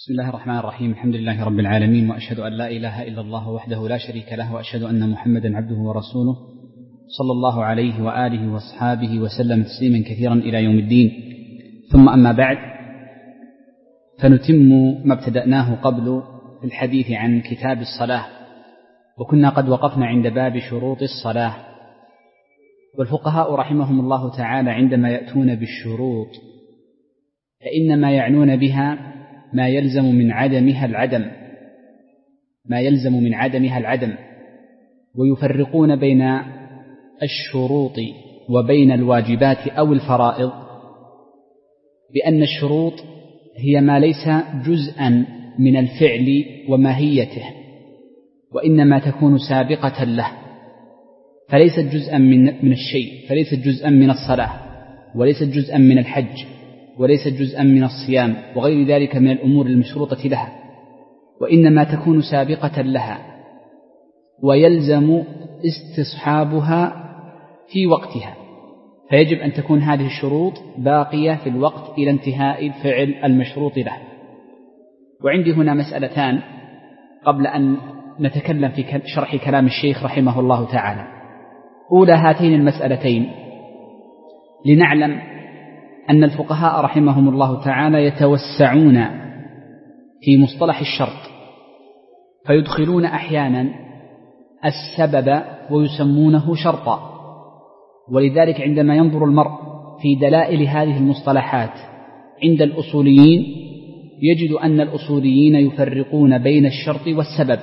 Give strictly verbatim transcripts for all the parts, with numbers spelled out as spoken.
بسم الله الرحمن الرحيم. الحمد لله رب العالمين، وأشهد أن لا إله إلا الله وحده لا شريك له، وأشهد أن محمدا عبده ورسوله صلى الله عليه وآله وأصحابه وسلم تسليما كثيرا إلى يوم الدين. ثم أما بعد، فنتم ما ابتدأناه قبل في الحديث عن كتاب الصلاة، وكنا قد وقفنا عند باب شروط الصلاة. والفقهاء رحمهم الله تعالى عندما يأتون بالشروط فإنما يعنون بها ما يلزم من عدمها العدم ما يلزم من عدمها العدم ويفرقون بين الشروط وبين الواجبات أو الفرائض بأن الشروط هي ما ليس جزءا من الفعل وماهيته، وإنما تكون سابقة له، فليست جزءا من من الشيء، فليست جزءا من الصلاة، وليست جزءا من الحج، وليست جزءا من الصيام وغير ذلك من الأمور المشروطة لها، وإنما تكون سابقة لها، ويلزم استصحابها في وقتها، فيجب أن تكون هذه الشروط باقية في الوقت إلى انتهاء الفعل المشروط له. وعندي هنا مسألتان قبل أن نتكلم في شرح كلام الشيخ رحمه الله تعالى. أولى هاتين المسألتين لنعلم أن الفقهاء رحمهم الله تعالى يتوسعون في مصطلح الشرط، فيدخلون أحيانا السبب ويسمونه شرطا، ولذلك عندما ينظر المرء في دلائل هذه المصطلحات عند الأصوليين يجد أن الأصوليين يفرقون بين الشرط والسبب،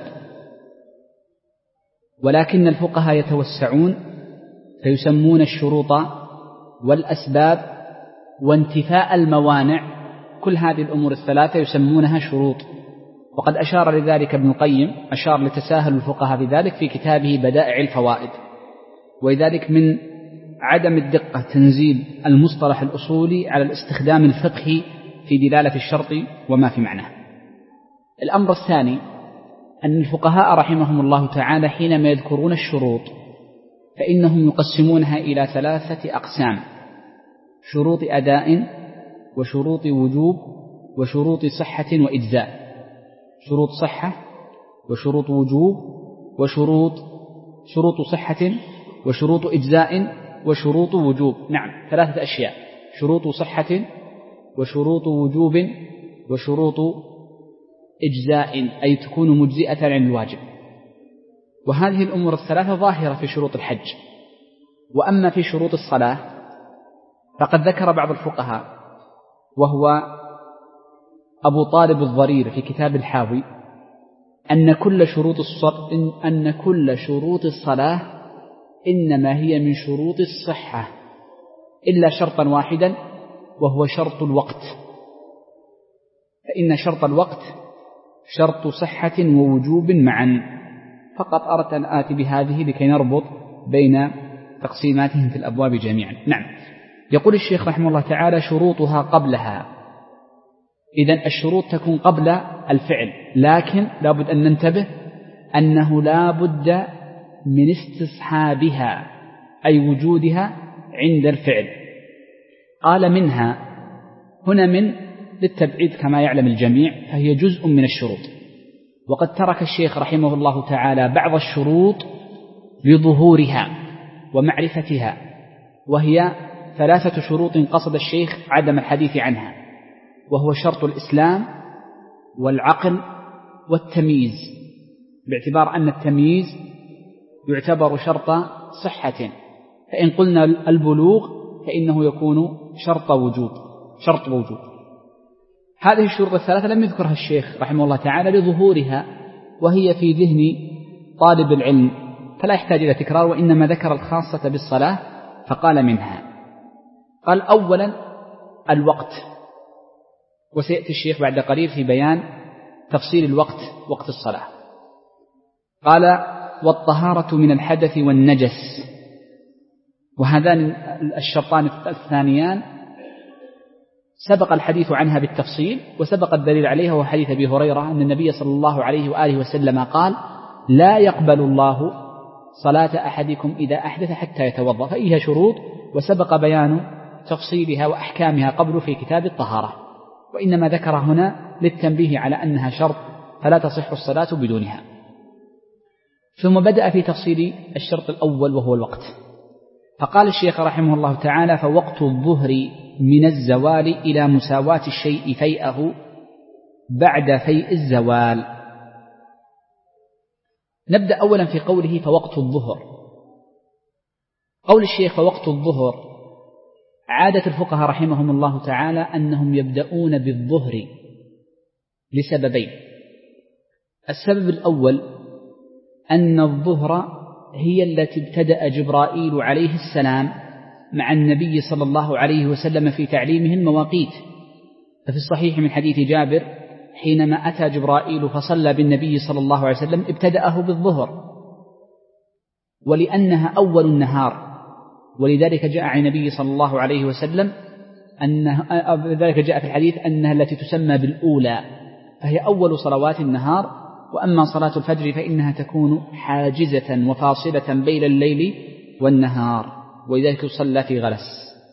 ولكن الفقهاء يتوسعون فيسمون الشروط والأسباب وانتفاء الموانع، كل هذه الأمور الثلاثة يسمونها شروط. وقد أشار لذلك ابن القيم، أشار لتساهل الفقهاء بذلك في كتابه بدائع الفوائد. ولذلك من عدم الدقة تنزيل المصطلح الأصولي على الاستخدام الفقهي في دلالة الشرط وما في معناه. الأمر الثاني أن الفقهاء رحمهم الله تعالى حينما يذكرون الشروط فإنهم يقسمونها إلى ثلاثة أقسام: شروط أداء، وشروط وجوب، وشروط صحة وإجزاء. شروط صحة وشروط وجوب وشروط شروط صحة وشروط إجزاء وشروط وجوب. نعم، ثلاثة أشياء: شروط صحة وشروط وجوب وشروط إجزاء، أي تكون مجزئة عن الواجب. وهذه الأمور الثلاثة ظاهرة في شروط الحج. وأما في شروط الصلاة فقد ذكر بعض الفقهاء وهو أبو طالب الضرير في كتاب الحاوي أن كل شروط أن كل شروط الصلاة إنما هي من شروط الصحة إلا شرطا واحدا، وهو شرط الوقت، فإن شرط الوقت شرط صحة ووجوب معا. فقط أردت أن آتي بهذه لكي نربط بين تقسيماتهم في الأبواب جميعا. نعم، يقول الشيخ رحمه الله تعالى: شروطها قبلها. إذن الشروط تكون قبل الفعل، لكن لا بد أن ننتبه أنه لا بد من استصحابها، أي وجودها عند الفعل. قال منها هنا من للتبعيد كما يعلم الجميع، فهي جزء من الشروط. وقد ترك الشيخ رحمه الله تعالى بعض الشروط لظهورها ومعرفتها، وهي ثلاثة شروط قصد الشيخ عدم الحديث عنها، وهو شرط الإسلام والعقل والتمييز، باعتبار أن التمييز يعتبر شرط صحة، فإن قلنا البلوغ فإنه يكون شرط وجوب شرط وجوب. هذه الشروط الثلاثة لم يذكرها الشيخ رحمه الله تعالى لظهورها، وهي في ذهن طالب العلم فلا يحتاج إلى تكرار، وإنما ذكر الخاصة بالصلاة فقال منها. قال: أولا الوقت، وسيأتي الشيخ بعد قليل في بيان تفصيل الوقت، وقت الصلاة. قال: والطهارة من الحدث والنجس، وهذان الشرطان الثانيان سبق الحديث عنها بالتفصيل، وسبق الدليل عليها وهو حديث أبي هريرة أن النبي صلى الله عليه وآله وسلم قال: لا يقبل الله صلاة أحدكم إذا أحدث حتى يتوضأ، فإيها شروط، وسبق بيان تفصيلها وأحكامها قبل في كتاب الطهارة. وإنما ذكر هنا للتنبيه على أنها شرط فلا تصح الصلاة بدونها. ثم بدأ في تفصيل الشرط الأول وهو الوقت، فقال الشيخ رحمه الله تعالى: فوقت الظهر من الزوال إلى مساواة الشيء فيئه بعد فيء الزوال. نبدأ أولا في قوله فوقت الظهر. قول الشيخ فوقت الظهر، عادة الفقهاء رحمهم الله تعالى أنهم يبدأون بالظهر لسببين. السبب الأول أن الظهر هي التي ابتدأ جبرائيل عليه السلام مع النبي صلى الله عليه وسلم في تعليمه المواقيت، ففي الصحيح من حديث جابر حينما أتى جبرائيل فصلى بالنبي صلى الله عليه وسلم ابتدأه بالظهر، ولأنها أول النهار، ولذلك جاء عن النبي صلى الله عليه وسلم أنه ذلك جاء في الحديث أنها التي تسمى بالأولى، فهي أول صلوات النهار. وأما صلاة الفجر فإنها تكون حاجزة وفاصلة بين الليل والنهار، ولذلك يصلى في غلس.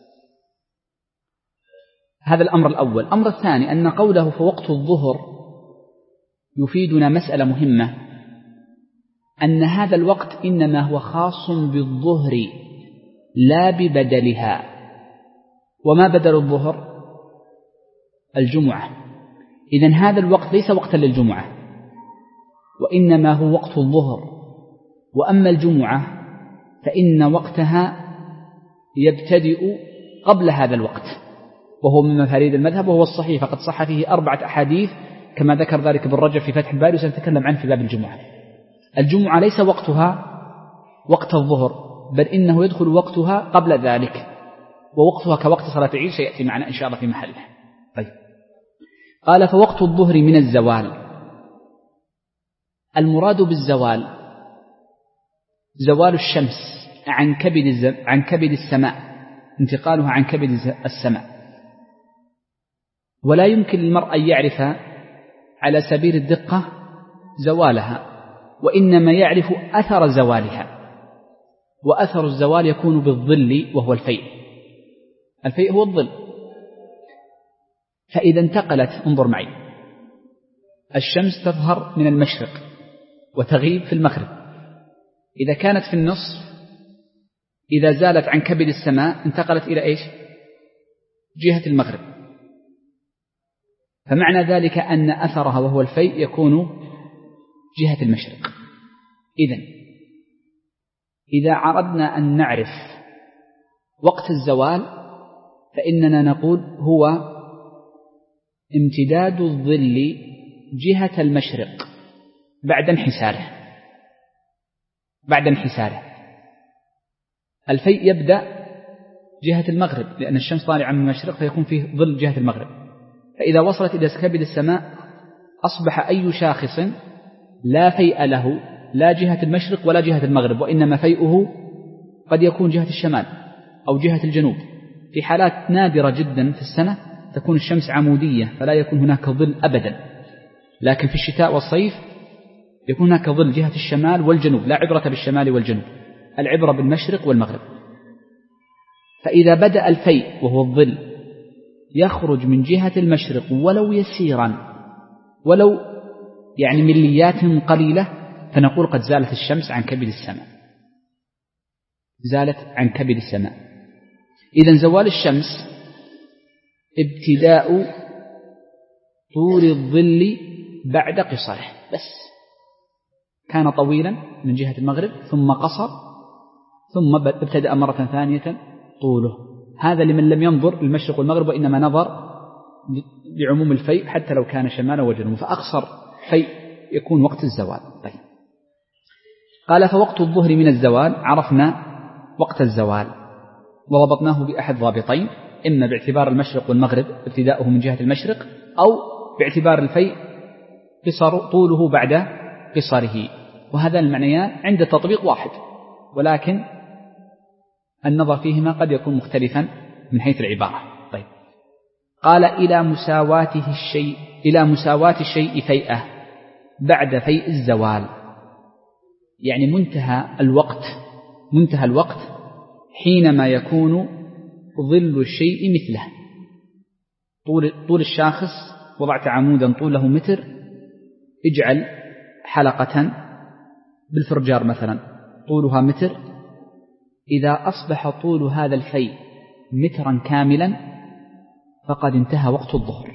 هذا الأمر الأول. الأمر الثاني أن قوله فوقت الظهر يفيدنا مسألة مهمة، أن هذا الوقت إنما هو خاص بالظهر لا ببدلها. وما بدل الظهر؟ الجمعة. إذن هذا الوقت ليس وقتا للجمعة، وإنما هو وقت الظهر. وأما الجمعة فإن وقتها يبتدئ قبل هذا الوقت، وهو من مفاريد المذهب وهو الصحيح، فقد صح فيه أربعة أحاديث كما ذكر ذلك ابن رجب في فتح الباري، وسنتكلم عنه في باب الجمعة. الجمعة ليس وقتها وقت الظهر، بل إنه يدخل وقتها قبل ذلك، ووقتها كوقت صلاة العيد سيأتي معنا إن شاء الله في محله. طيب. قال فوقت الظهر من الزوال. المراد بالزوال زوال الشمس عن كبد عن كبد السماء، انتقالها عن كبد السماء. ولا يمكن للمرء أن يعرف على سبيل الدقة زوالها، وإنما يعرف أثر زوالها، وأثر الزوال يكون بالظل وهو الفيء. الفيء هو الظل. فإذا انتقلت، انظر معي، الشمس تظهر من المشرق وتغيب في المغرب. إذا كانت في النصف، إذا زالت عن كبد السماء انتقلت إلى إيش؟ جهة المغرب. فمعنى ذلك أن أثرها وهو الفيء يكون جهة المشرق. إذن إذا عرضنا أن نعرف وقت الزوال فإننا نقول هو امتداد الظل جهة المشرق بعد انحساره بعد انحساره الفيء يبدأ جهة المغرب، لأن الشمس طالعة من المشرق فيكون فيه ظل جهة المغرب. فإذا وصلت إلى كبد السماء أصبح أي شاخص لا فيء له لا جهة المشرق ولا جهة المغرب، وإنما فيئه قد يكون جهة الشمال أو جهة الجنوب. في حالات نادرة جدا في السنة تكون الشمس عمودية فلا يكون هناك ظل أبدا، لكن في الشتاء والصيف يكون هناك ظل جهة الشمال والجنوب. لا عبرة بالشمال والجنوب، العبرة بالمشرق والمغرب. فإذا بدأ الفيء وهو الظل يخرج من جهة المشرق ولو يسيرا، ولو يعني مليات قليلة، فنقول قد زالت الشمس عن كبد السماء، زالت عن كبد السماء. إذن زوال الشمس ابتداء طول الظل بعد قصره، بس كان طويلا من جهة المغرب ثم قصر ثم ابتدأ مرة ثانية طوله. هذا لمن لم ينظر المشرق والمغرب وإنما نظر لعموم الفيء حتى لو كان شمالا وجنوبا، فأقصر فيء يكون وقت الزوال. طيب. قال فوقت الظهر من الزوال، عرفنا وقت الزوال وضبطناه بأحد ضابطين، إما باعتبار المشرق والمغرب ابتداؤه من جهة المشرق، أو باعتبار الفيء قصر طوله بعد قصره. وهذا المعنيان عند التطبيق واحد، ولكن النظر فيهما قد يكون مختلفا من حيث العبارة. طيب. قال إلى مساواته الشيء إلى مساواة الشيء فيئة بعد فيء الزوال، يعني منتهى الوقت منتهى الوقت حينما يكون ظل الشيء مثله، طول, طول الشاخص وضعت عمودا طوله متر، اجعل حلقة بالفرجار مثلا طولها متر، إذا أصبح طول هذا الفي مترا كاملا فقد انتهى وقت الظهر.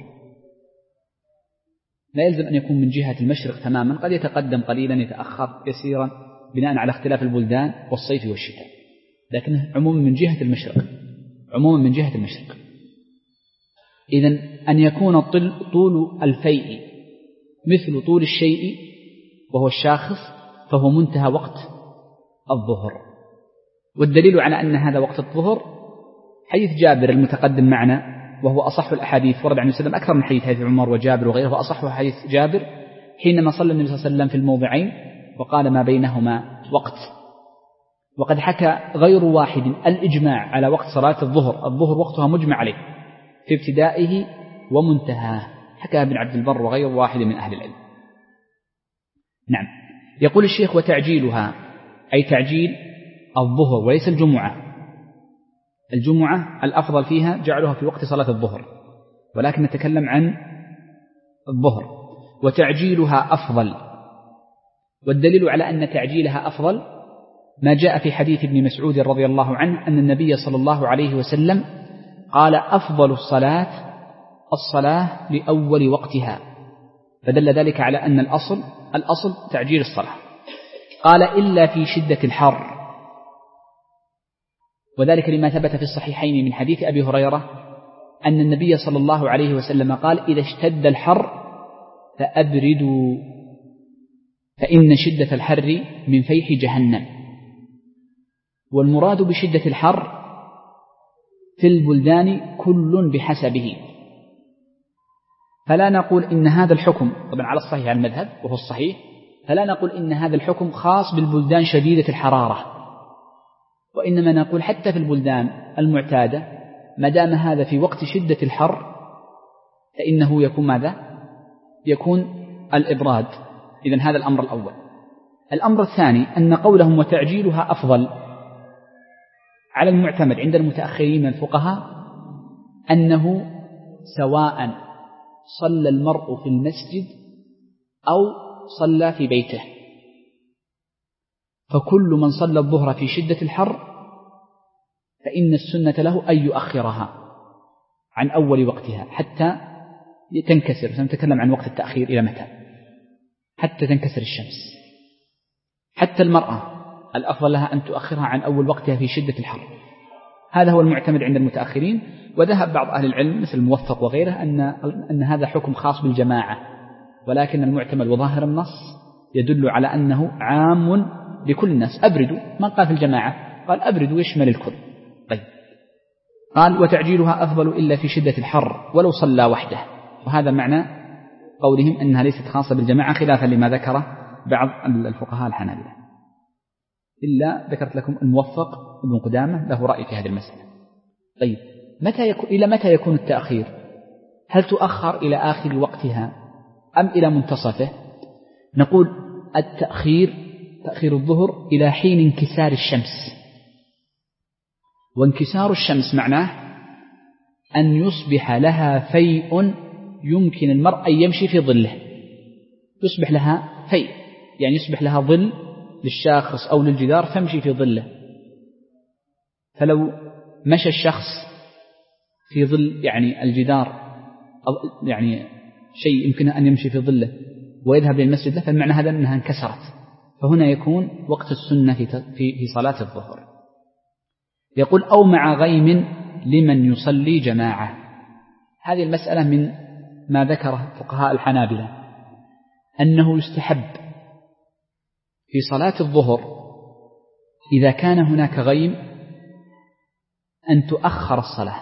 لا يلزم أن يكون من جهة المشرق تماما، قد يتقدم قليلا يتأخر يسيرا بناء على اختلاف البلدان والصيف والشتاء، لكنه عموما من جهة المشرق، عموما من جهة المشرق. إذن أن يكون طول الفيء مثل طول الشيء وهو الشاخص فهو منتهى وقت الظهر. والدليل على أن هذا وقت الظهر حديث جابر المتقدم معنا، وهو أصح الأحاديث ورد عن وسلم أكثر من حديث حديث عمر وجابر وغيره، وأصح حديث جابر حينما صلى النبي صلى الله عليه وسلم في الموضعين وقال ما بينهما وقت. وقد حكى غير واحد الإجماع على وقت صلاة الظهر، الظهر وقتها مجمع عليه في ابتدائه ومنتهاه، حكى ابن عبد البر وغير واحد من أهل العلم. نعم. يقول الشيخ وتعجيلها أي تعجيل الظهر وليس الجمعة. الجمعة الأفضل فيها جعلها في وقت صلاة الظهر، ولكن نتكلم عن الظهر. وتعجيلها أفضل، والدليل على أن تعجيلها أفضل ما جاء في حديث ابن مسعود رضي الله عنه أن النبي صلى الله عليه وسلم قال أفضل الصلاة الصلاة لأول وقتها، فدل ذلك على أن الأصل الأصل تعجيل الصلاة. قال إلا في شدة الحر، وذلك لما ثبت في الصحيحين من حديث أبي هريرة أن النبي صلى الله عليه وسلم قال إذا اشتد الحر فأبردوا فإن شدة الحر من فيح جهنم. والمراد بشدة الحر في البلدان كل بحسبه، فلا نقول إن هذا الحكم طبعا على الصحيح على المذهب وهو الصحيح، فلا نقول إن هذا الحكم خاص بالبلدان شديدة الحرارة، وإنما نقول حتى في البلدان المعتادة ما دام هذا في وقت شدة الحر فإنه يكون ماذا؟ يكون الإبراد. إذن هذا الأمر الأول. الأمر الثاني أن قولهم وتعجيلها أفضل على المعتمد عند المتأخرين من الفقهاء أنه سواء صلى المرء في المسجد أو صلى في بيته، فكل من صلى الظهر في شدة الحر فإن السنة له أن يؤخرها عن أول وقتها حتى تنكسر. سنتكلم عن وقت التأخير إلى متى؟ حتى تنكسر الشمس. حتى المرأة الأفضل لها أن تؤخرها عن أول وقتها في شدة الحر. هذا هو المعتمد عند المتأخرين. وذهب بعض أهل العلم مثل الموفق وغيره أن, أن هذا حكم خاص بالجماعة، ولكن المعتمد وظاهر النص يدل على أنه عام لكل الناس. أبردوا، ما قال في الجماعة، قال أبردوا يشمل الكل. طيب. قال وتعجيلها أفضل إلا في شدة الحر ولو صلى وحده، وهذا معنى قولهم أنها ليست خاصة بالجماعة خلافا لما ذكره بعض الفقهاء الحنابلة. إلا ذكرت لكم الموفق ابن قدامة له رأي في هذه المسألة. طيب متى يكون إلى متى يكون التأخير؟ هل تؤخر إلى آخر وقتها أم إلى منتصفه؟ نقول التأخير تأخير الظهر إلى حين انكسار الشمس. وانكسار الشمس معناه أن يصبح لها فيء يمكن المرء أن يمشي في ظله، يصبح لها فيء يعني يصبح لها ظل للشاخص أو للجدار فامشي في ظله. فلو مشى الشخص في ظل يعني الجدار أو يعني شيء يمكن أن يمشي في ظله ويذهب للمسجد له، فالمعنى هذا أنها انكسرت، فهنا يكون وقت السنة في في صلاة الظهر. يقول أو مع غيم لمن يصلي جماعة. هذه المسألة من ما ذكره فقهاء الحنابلة أنه يستحب في صلاة الظهر إذا كان هناك غيم أن تؤخر الصلاة،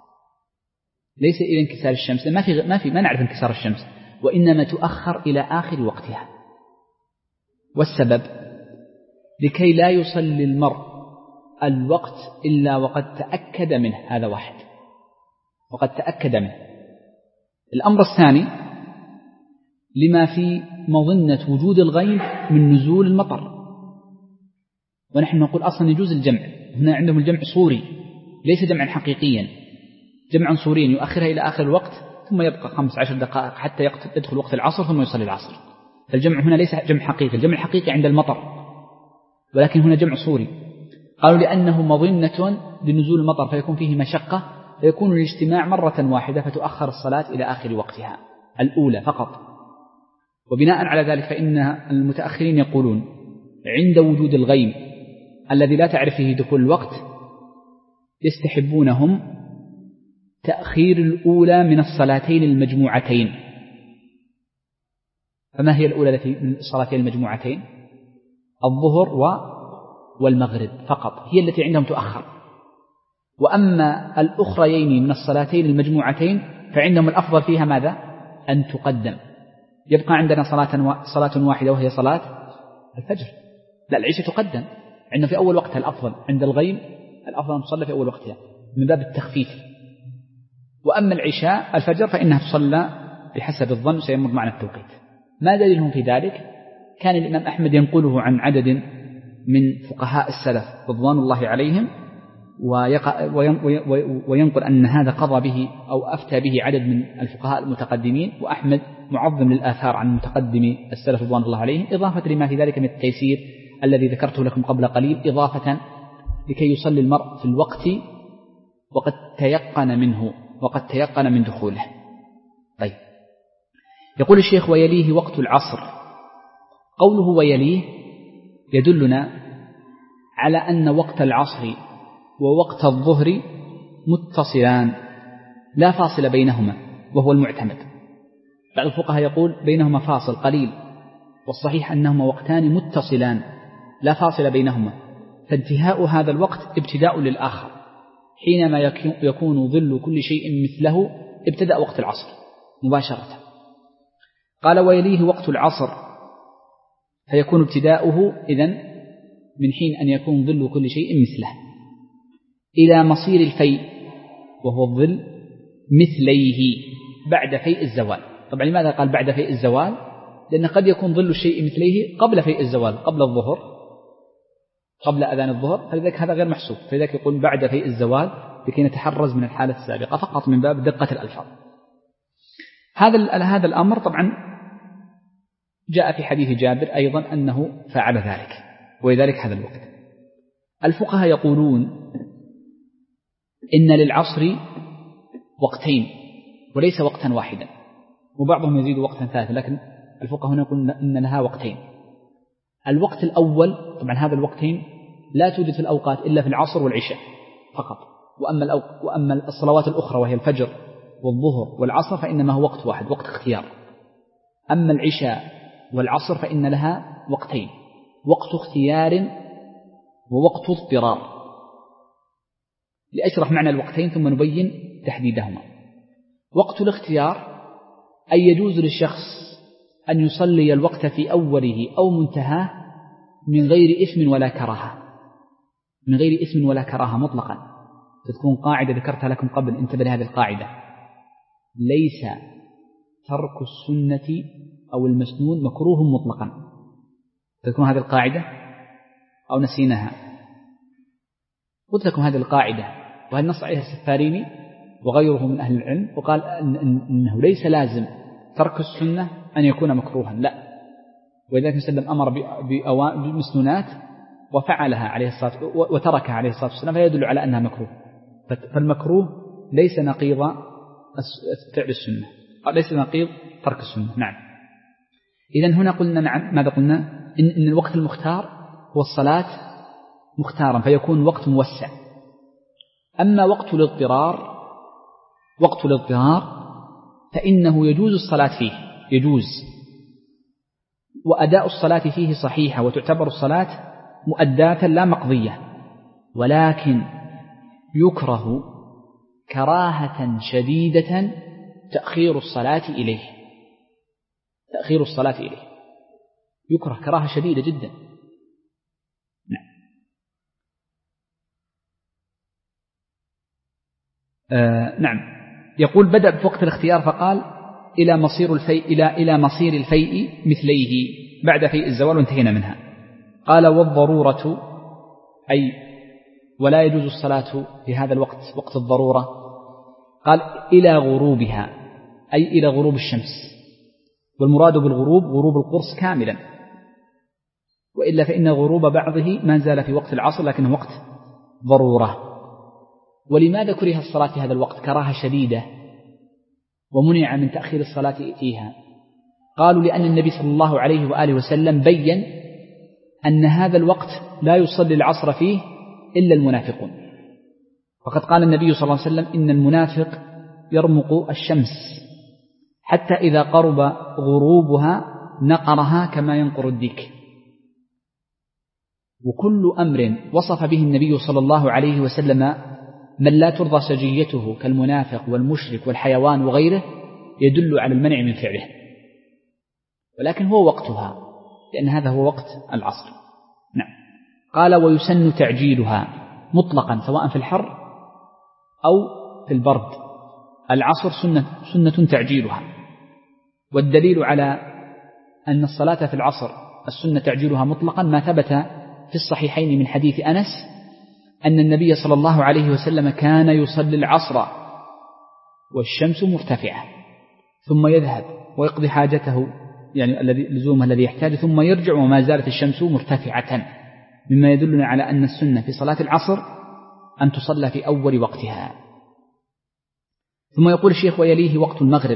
ليس إلى انكسار الشمس، ما في ما في ما نعرف انكسار الشمس، وإنما تؤخر إلى آخر وقتها. والسبب لكي لا يصلي المرء الوقت إلا وقد تأكد منه، هذا واحد، وقد تأكد منه. الأمر الثاني لما في مظنة وجود الغيم من نزول المطر، ونحن نقول أصلا يجوز الجمع، هنا عندهم الجمع صوري ليس جمعا حقيقيا، جمعا صوريا يؤخرها إلى آخر الوقت ثم يبقى خمس عشر دقائق حتى يدخل وقت العصر ثم يصلي العصر. فالجمع هنا ليس جمع حقيقي، الجمع الحقيقي عند المطر، ولكن هنا جمع صوري. قالوا لأنه مظنة لنزول المطر فيكون فيه مشقة، فيكون الاجتماع مرة واحدة فتؤخر الصلاة إلى آخر وقتها الأولى فقط. وبناء على ذلك فإن المتأخرين يقولون عند وجود الغيم الذي لا تعرف فيه دخول الوقت يستحبونهم تأخير الأولى من الصلاتين المجموعتين. فما هي الأولى التي من الصلاتين المجموعتين؟ الظهر والمغرب فقط هي التي عندهم تؤخر. وأما الأخريين من الصلاتين المجموعتين فعندهم الأفضل فيها ماذا؟ أن تقدم. يبقى عندنا صلاة صلاة واحدة وهي صلاة الفجر. لا، العشاء تقدم عندنا في أول وقتها الأفضل، عند الغيم الأفضل أن تصلى في أول وقتها من باب التخفيف. وأما العشاء الفجر فإنها تصلى بحسب الظن، سيمر معنا التوقيت. ما دليلهم في ذلك؟ كان الإمام أحمد ينقله عن عدد من فقهاء السلف رضوان الله عليهم وينقل أن هذا قضى به أو أفتى به عدد من الفقهاء المتقدمين، وأحمد معظم للآثار عن متقدمي السلف رضوان الله عليهم، إضافة لما في ذلك من التيسير الذي ذكرته لكم قبل قليل، إضافة لكي يصلي المرء في الوقت وقد تيقن منه وقد تيقن من دخوله. طيب، يقول الشيخ ويليه وقت العصر. قوله ويليه يدلنا على أن وقت العصر ووقت الظهر متصلان لا فاصل بينهما، وهو المعتمد. بعض الفقهاء يقول بينهما فاصل قليل، والصحيح أنهما وقتان متصلان لا فاصل بينهما، فانتهاء هذا الوقت ابتداء للآخر. حينما يكون ظل كل شيء مثله ابتدأ وقت العصر مباشرة. قال ويليه وقت العصر، فيكون ابتداؤه إذن من حين أن يكون ظل كل شيء مثله إلى مصير الفيء، وهو الظل مثليه بعد فيء الزوال. طبعا لماذا قال بعد فيء الزوال؟ لأن قد يكون ظل الشيء مثليه قبل فيء الزوال، قبل الظهر، قبل أذان الظهر، فلذلك هذا غير محسوب، فلذلك يقول بعد فيء الزوال لكي نتحرز من الحالة السابقة فقط من باب دقة الألفاظ. هذا هذا الأمر طبعا جاء في حديث جابر أيضا أنه فعل ذلك، ولذلك هذا الوقت. الفقهاء يقولون إن للعصر وقتين وليس وقتا واحدا، وبعضهم يزيد وقتا ثالثا، لكن الفقهاء هنا يقولون إن لها وقتين. الوقت الأول طبعا هذا الوقتين لا توجد في الأوقات إلا في العصر والعشاء فقط، وأما, الأوق... وأما الصلوات الأخرى وهي الفجر والظهر والعصر فإنما هو وقت واحد، وقت اختيار. أما العشاء والعصر فإن لها وقتين، وقت اختيار ووقت اضطرار. لأشرح معنى الوقتين ثم نبين تحديدهما. وقت الاختيار أن يجوز للشخص أن يصلي الوقت في أوله أو منتهاه من غير إثم ولا كراهة، من غير إثم ولا كراهة مطلقا. تكون قاعدة ذكرتها لكم قبل، انتبه لهذه القاعدة: ليس ترك السنة أو المسنون مكروه مطلقا. تكون هذه القاعدة أو نسيناها؟ قلت لكم هذه القاعدة، وهل نص عليها السفاريني وغيره من أهل العلم، وقال أنه ليس لازم ترك السنة أن يكون مكروها، لا. ولذلك وسلم أمر بمسنونات وفعلها عليه الصلاة وتركها عليه الصلاة والسلام، فيدل على أنها مكروه. فالمكروه ليس نقيض فعل السنة، ليس نقيض ترك السنة. نعم. إذن هنا قلنا نعم، ماذا قلنا؟ إن, إن الوقت المختار هو الصلاة مختارا، فيكون وقت موسع. أما وقت الاضطرار، وقت الاضطرار فإنه يجوز الصلاة فيه، يجوز، وأداء الصلاة فيه صحيحة، وتعتبر الصلاة مؤداة لا مقضية، ولكن يكره كراهة شديدة تأخير الصلاة إليه، تأخير الصلاة إليه يكره كراهة شديدة جدا. نعم. آه نعم. يقول بدأ بوقت الاختيار فقال إلى مصير الفيء إلى إلى مصير الفيء مثليه بعد فيء الزوال وانتهينا منها. قال والضرورة أي ولا يجوز الصلاة في هذا الوقت، وقت الضرورة. قال إلى غروبها أي إلى غروب الشمس، والمراد بالغروب غروب القرص كاملا، وإلا فإن غروب بعضه ما زال في وقت العصر لكنه وقت ضرورة. ولماذا كره الصلاة في هذا الوقت كراهة شديدة ومنع من تأخير الصلاة فيها؟ قالوا لأن النبي صلى الله عليه وآله وسلم بيّن أن هذا الوقت لا يصلي العصر فيه إلا المنافقون، فقد قال النبي صلى الله عليه وسلم إن المنافق يرمق الشمس حتى إذا قرب غروبها نقرها كما ينقر الديك. وكل أمر وصف به النبي صلى الله عليه وسلم من لا ترضى سجيته كالمنافق والمشرك والحيوان وغيره يدل على المنع من فعله، ولكن هو وقتها لأن هذا هو وقت العصر. نعم. قال ويسن تعجيلها مطلقا سواء في الحر أو في البرد، العصر سنة, سنة تعجيلها. والدليل على أن الصلاة في العصر السنة تعجيلها مطلقا ما ثبت في الصحيحين من حديث أنس أن النبي صلى الله عليه وسلم كان يصلي العصر والشمس مرتفعة ثم يذهب ويقضي حاجته يعني الذي لزومه الذي يحتاج ثم يرجع وما زالت الشمس مرتفعة، مما يدلنا على أن السنة في صلاة العصر أن تصلى في أول وقتها. ثم يقول الشيخ ويليه وقت المغرب،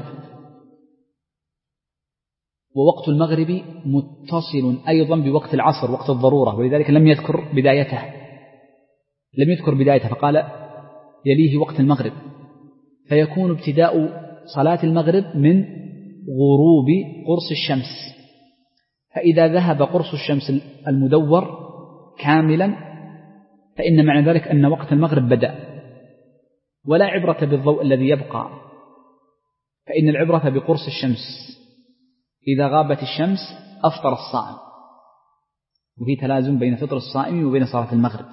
ووقت المغرب متصل أيضا بوقت العصر وقت الضرورة، ولذلك لم يذكر بدايته لم يذكر بدايته فقال يليه وقت المغرب، فيكون ابتداء صلاة المغرب من غروب قرص الشمس، فإذا ذهب قرص الشمس المدور كاملا فإن معنى ذلك أن وقت المغرب بدأ، ولا عبرة بالضوء الذي يبقى، فإن العبرة بقرص الشمس، إذا غابت الشمس أفطر الصائم، وفي تلازم بين فطر الصائم وبين صلاة المغرب،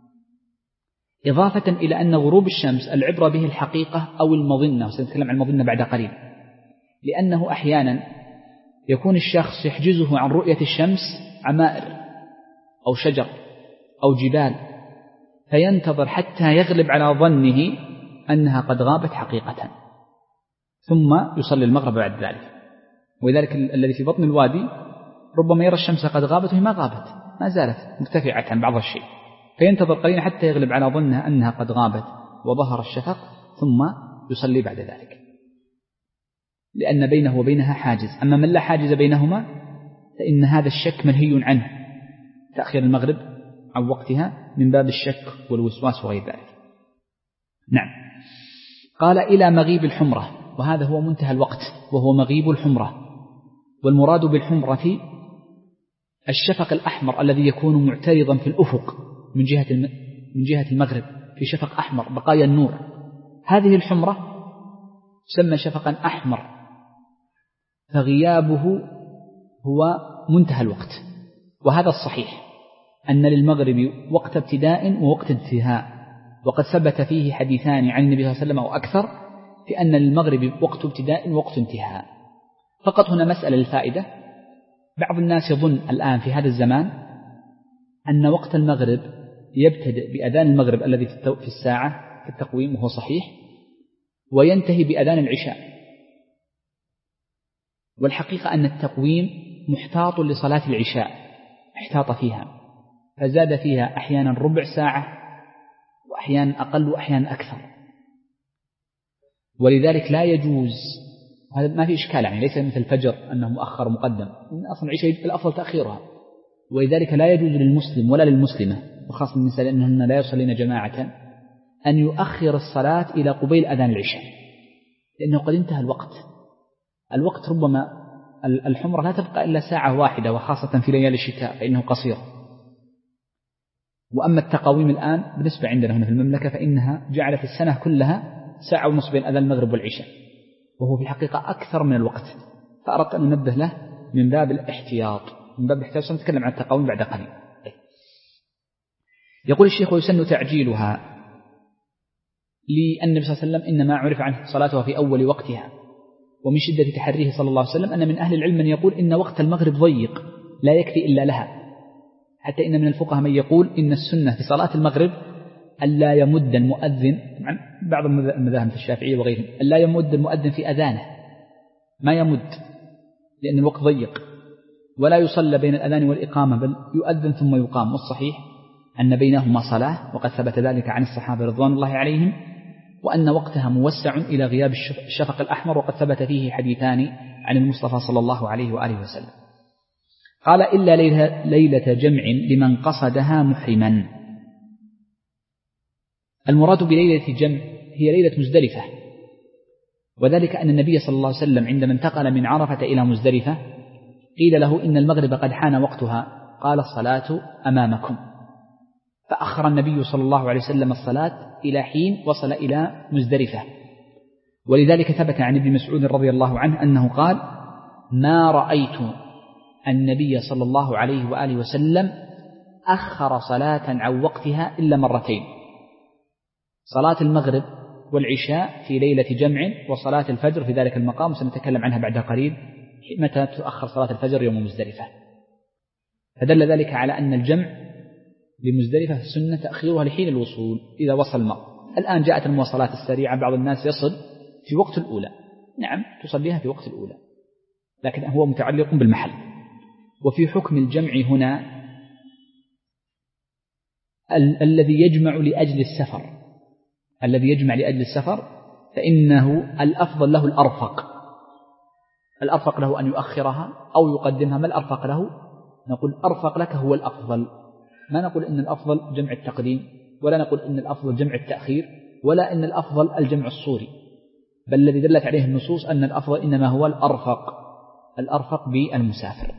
إضافة إلى أن غروب الشمس العبرة به الحقيقة أو المظنة، وسنتكلم عن المظنة بعد قليل، لأنه أحيانا يكون الشخص يحجزه عن رؤية الشمس عمائر أو شجر أو جبال، فينتظر حتى يغلب على ظنه أنها قد غابت حقيقة ثم يصلي المغرب بعد ذلك. ولذلك الذي في بطن الوادي ربما يرى الشمس قد غابت وهي ما غابت، ما زالت مرتفعة بعض الشيء، فينتظر قليلا حتى يغلب على ظنها أنها قد غابت وظهر الشفق ثم يصلي بعد ذلك، لأن بينه وبينها حاجز. أما من لا حاجز بينهما فإن هذا الشك منهي عنه، تأخير المغرب عن وقتها من باب الشك والوسواس وغير ذلك. نعم. قال إلى مغيب الحمرة، وهذا هو منتهى الوقت وهو مغيب الحمرة، والمراد بالحمرة الشفق الأحمر الذي يكون معترضا في الأفق من جهة من جهة المغرب، في شفق أحمر بقايا النور، هذه الحمرة تسمى شفقا أحمر، فغيابه هو منتهى الوقت. وهذا الصحيح أن للمغرب وقت ابتداء ووقت انتهاء، وقد ثبت فيه حديثان عن النبي صلى الله عليه وسلم أو أكثر في أن للمغرب وقت ابتداء ووقت انتهاء. فقط هنا مسألة للفائدة، بعض الناس يظن الآن في هذا الزمان أن وقت المغرب يبتدئ بأذان المغرب الذي في الساعة في التقويم وهو صحيح، وينتهي بأذان العشاء، والحقيقة أن التقويم محتاط لصلاة العشاء، احتاط فيها فزاد فيها أحيانا ربع ساعة وأحيانا أقل وأحيانا أكثر، ولذلك لا يجوز، هذا ما في إشكال يعني، ليس مثل الفجر أنه مؤخر مقدم، أصلا العشاء الأفضل تأخيرها، ولذلك لا يجوز للمسلم ولا للمسلمة وخاصة النساء لأنهن لا يصلين جماعة أن يؤخر الصلاة إلى قبيل أذان العشاء، لأنه قد انتهى الوقت. الوقت ربما الحمرة لا تبقى إلا ساعة واحدة، وخاصة في ليالي الشتاء فإنه قصير. وأما التقاويم الآن بالنسبة عندنا هنا في المملكة فإنها جعلت السنة كلها ساعة ونصف بين أذان المغرب والعشاء، وهو في الحقيقة أكثر من الوقت، فأردت أن ننبه له من باب الاحتياط، من باب الاحتياط. سنتكلم عن التقاويم بعد قليل. يقول الشيخ ويسن تعجيلها، لأن النبي صلى الله عليه وسلم إنما عرف عنه صلاتها في أول وقتها، ومن شدة تحريه صلى الله عليه وسلم أن من أهل العلم من يقول إن وقت المغرب ضيق لا يكفي إلا لها، حتى إن من الفقهاء من يقول إن السنة في صلاة المغرب ألا يمد المؤذن، بعض المذاهب الشافعية وغيرهم، ألا يمد المؤذن في أذانه، ما يمد لأن الوقت ضيق، ولا يصلى بين الأذان والإقامة، بل يؤذن ثم يقام. والصحيح أن بينهما صلاة، وقد ثبت ذلك عن الصحابة رضوان الله عليهم، وأن وقتها موسع إلى غياب الشفق الأحمر، وقد ثبت فيه حديثان عن المصطفى صلى الله عليه وآله وسلم. قال إلا ليلة جمع لمن قصدها محرما. المراد بليلة جمع هي ليلة مزدلفة، وذلك أن النبي صلى الله عليه وسلم عندما انتقل من عرفة إلى مزدلفة قيل له إن المغرب قد حان وقتها، قال الصلاة أمامكم، فأخر النبي صلى الله عليه وسلم الصلاة إلى حين وصل إلى مزدلفة. ولذلك ثبت عن ابن مسعود رضي الله عنه أنه قال: ما رأيت النبي صلى الله عليه وآله وسلم أخر صلاة عن وقتها إلا مرتين، صلاة المغرب والعشاء في ليلة جمع، وصلاة الفجر في ذلك المقام، سنتكلم عنها بعد قليل متى تؤخر صلاة الفجر يوم مزدلفة. فدل ذلك على أن الجمع بمزدلفة السنة تأخيرها لحين الوصول إذا وصل المرء. الآن جاءت المواصلات السريعة، بعض الناس يصل في وقت الأولى، نعم تصليها في وقت الأولى، لكن هو متعلق بالمحل. وفي حكم الجمع هنا ال- الذي يجمع لأجل السفر، الذي يجمع لأجل السفر فإنه الأفضل له الأرفق، الأرفق له أن يؤخرها أو يقدمها. ما الأرفق له؟ نقول أرفق لك هو الأفضل، ما نقول إن الأفضل جمع التقديم، ولا نقول إن الأفضل جمع التأخير، ولا إن الأفضل الجمع الصوري، بل الذي دلت عليه النصوص أن الأفضل إنما هو الأرفق، الأرفق بالمسافر.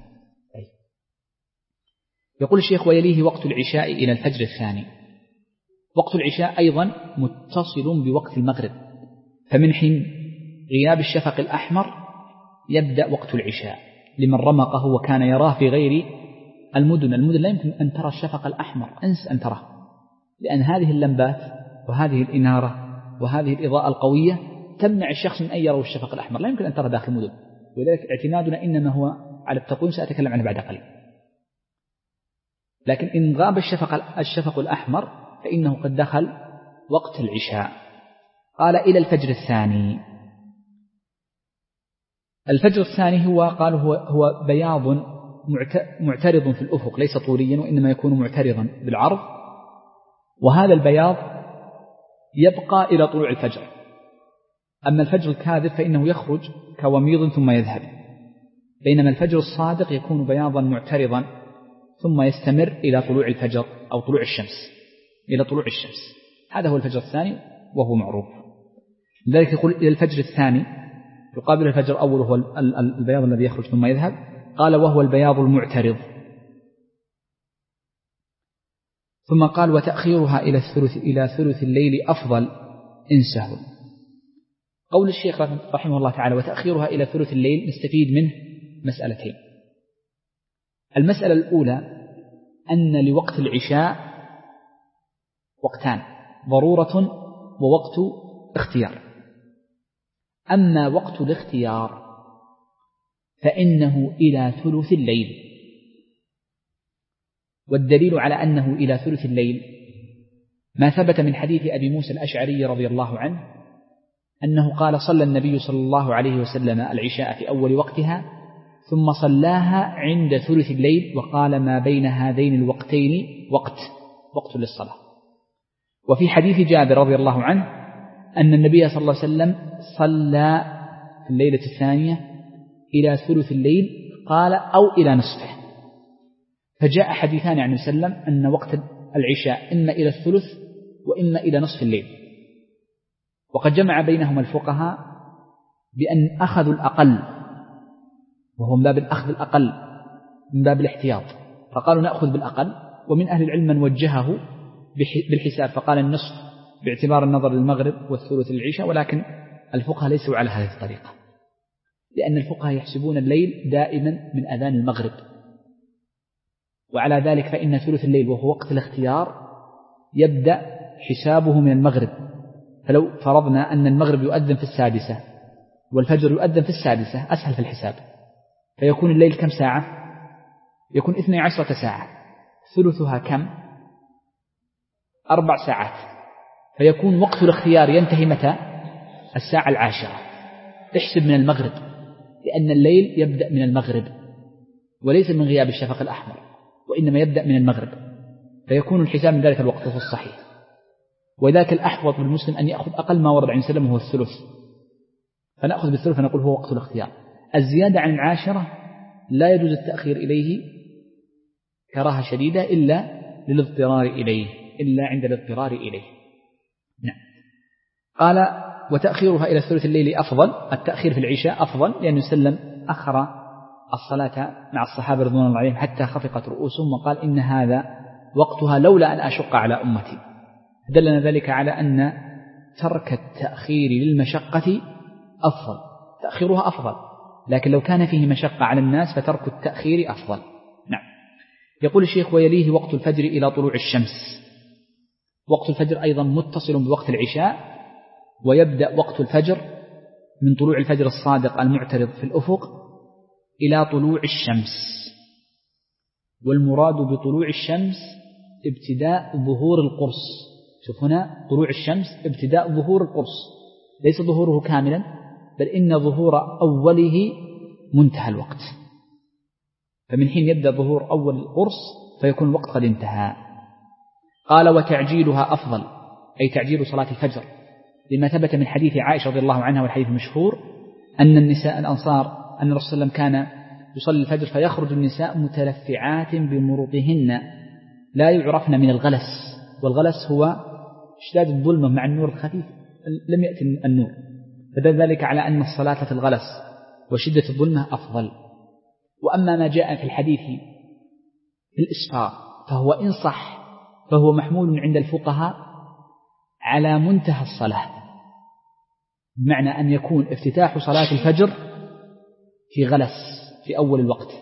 يقول الشيخ: ويليه وقت العشاء إلى الفجر الثاني. وقت العشاء أيضا متصل بوقت المغرب، فمن حين غياب الشفق الأحمر يبدأ وقت العشاء لمن رمقه وكان يراه في غير المدن. المدن لا يمكن أن ترى الشفق الأحمر، أنس أن تراه، لأن هذه اللمبات وهذه الإنارة وهذه الإضاءة القوية تمنع الشخص من أن يروا الشفق الأحمر، لا يمكن أن ترى داخل المدن. ولذلك اعتمادنا إنما هو على التقويم، سأتكلم عنه بعد قليل. لكن إن غاب الشفق, الشفق الأحمر فإنه قد دخل وقت العشاء. قال: إلى الفجر الثاني. الفجر الثاني هو قال هو, هو بياض معترض في الأفق، ليس طوليا، وإنما يكون معترضا بالعرض، وهذا البياض يبقى إلى طلوع الفجر. أما الفجر الكاذب فإنه يخرج كوميض ثم يذهب، بينما الفجر الصادق يكون بياضا معترضا ثم يستمر إلى طلوع الفجر أو طلوع الشمس، إلى طلوع الشمس. هذا هو الفجر الثاني وهو معروف. لذلك يقول إلى الفجر الثاني، يقابل الفجر الأول هو البياض الذي يخرج ثم يذهب. قال: وهو البياض المعترض. ثم قال: وتأخيرها إلى الثلث إلى ثلث الليل أفضل إن سهل. قول الشيخ رحمه الله تعالى وتأخيرها إلى ثلث الليل نستفيد منه مسألتين. المسألة الأولى أن لوقت العشاء وقتان: ضرورة ووقت اختيار. أما وقت الاختيار فإنه إلى ثلث الليل، والدليل على أنه إلى ثلث الليل ما ثبت من حديث أبي موسى الأشعري رضي الله عنه أنه قال: صلى النبي صلى الله عليه وسلم العشاء في أول وقتها ثم صلاها عند ثلث الليل، وقال: ما بين هذين الوقتين وقت وقت للصلاة. وفي حديث جابر رضي الله عنه أن النبي صلى الله عليه وسلم صلى في الليلة الثانية إلى ثلث الليل، قال: أو إلى نصفه. فجاء حديثان عن وسلم أن وقت العشاء إما إلى الثلث وإما إلى نصف الليل، وقد جمع بينهما الفقهاء بأن أخذوا الأقل، وهو من باب الأخذ الأقل من باب الاحتياط، فقالوا نأخذ بالأقل. ومن أهل العلم من وجهه بالحساب فقال النصف باعتبار النظر للمغرب والثلث للعشاء، ولكن الفقهاء ليسوا على هذه الطريقة، لأن الفقهاء يحسبون الليل دائما من أذان المغرب، وعلى ذلك فإن ثلث الليل وهو وقت الاختيار يبدأ حسابه من المغرب. فلو فرضنا أن المغرب يؤذن في السادسة والفجر يؤذن في السادسة أسهل في الحساب، فيكون الليل كم ساعة؟ يكون اثني عشرة ساعة، ثلثها كم؟ أربع ساعات. فيكون وقت الاختيار ينتهي متى؟ الساعة العاشرة. احسب من المغرب، لأن الليل يبدأ من المغرب وليس من غياب الشفق الأحمر، وإنما يبدأ من المغرب، فيكون الحساب من ذلك الوقت في الصحيح. وذاك الأحوط بالمسلم أن يأخذ أقل ما ورد عن سلم وهو الثلث، فنأخذ بالثلث فنقول هو وقت الاختيار. الزيادة عن العاشرة لا يجوز التأخير إليه كراهة شديدة إلا للاضطرار إليه، إلا عند الاضطرار إليه. نعم. قال وتأخيرها إلى ثلث الليل أفضل. التأخير في العشاء أفضل، لأن يسلم أخر الصلاة مع الصحابة رضوان الله عليهم حتى خفقت رؤوسهم، وقال إن هذا وقتها لولا أن أشق على أمتي. دلنا ذلك على أن ترك التأخير للمشقة أفضل، تأخيرها أفضل، لكن لو كان فيه مشقة على الناس فترك التأخير أفضل. نعم. يقول الشيخ ويليه وقت الفجر إلى طلوع الشمس. وقت الفجر أيضا متصل بوقت العشاء، ويبدأ وقت الفجر من طلوع الفجر الصادق المعترض في الأفق إلى طلوع الشمس. والمراد بطلوع الشمس ابتداء ظهور القرص. شوف هنا طلوع الشمس ابتداء ظهور القرص، ليس ظهوره كاملا، بل إن ظهور أوله منتهى الوقت. فمن حين يبدأ ظهور أول القرص فيكون الوقت قد انتهى. قال وتعجيلها أفضل، أي تعجيل صلاة الفجر، لما ثبت من حديث عائشة رضي الله عنها والحديث المشهور أن النساء الأنصار أن الرسول صلى الله عليه وسلم كان يصلي الفجر فيخرج النساء متلفعات بمروطهن لا يعرفن من الغلس، والغلس هو اشتداد الظلمة مع النور الخفيف، لم يأتي النور، فدل ذلك على أن الصلاة في الغلس وشدة الظلمة أفضل. وأما ما جاء في الحديث في الإسفار فهو إن صح فهو محمول عند الفقهاء على منتهى الصلاة، بمعنى أن يكون افتتاح صلاة الفجر في غلس في أول الوقت،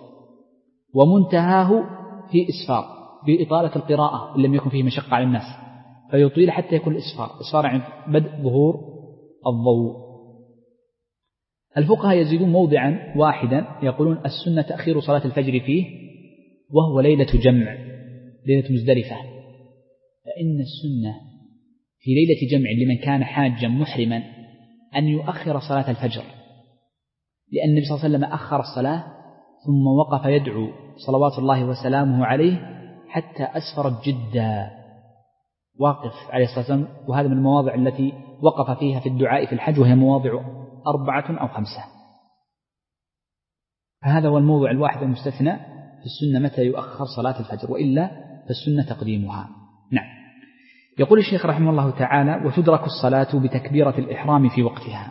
ومنتهاه في إسفار بإطالة القراءة إن لم يكن فيه مشقة على الناس، فيطيل حتى يكون الإسفار. إسفار عند بدء ظهور الضوء. الفقهاء يزيدون موضعا واحدا يقولون السنة تأخير صلاة الفجر فيه، وهو ليلة جمع، ليلة مزدلفة، فإن السنة في ليلة جمع لمن كان حاجا محرما أن يؤخر صلاة الفجر، لأن النبي صلى الله عليه وسلم أخر الصلاة ثم وقف يدعو صلوات الله وسلامه عليه حتى أسفرت جدا، واقف عليه الصلاة والسلام. وهذا من المواضع التي وقف فيها في الدعاء في الحج، وهي مواضع أربعة أو خمسة، فهذا هو الموضع الواحد المستثنى في السنة متى يؤخر صلاة الفجر، وإلا فالسنة تقديمها. نعم. يقول الشيخ رحمه الله تعالى وتدرك الصلاة بتكبيرة الإحرام في وقتها.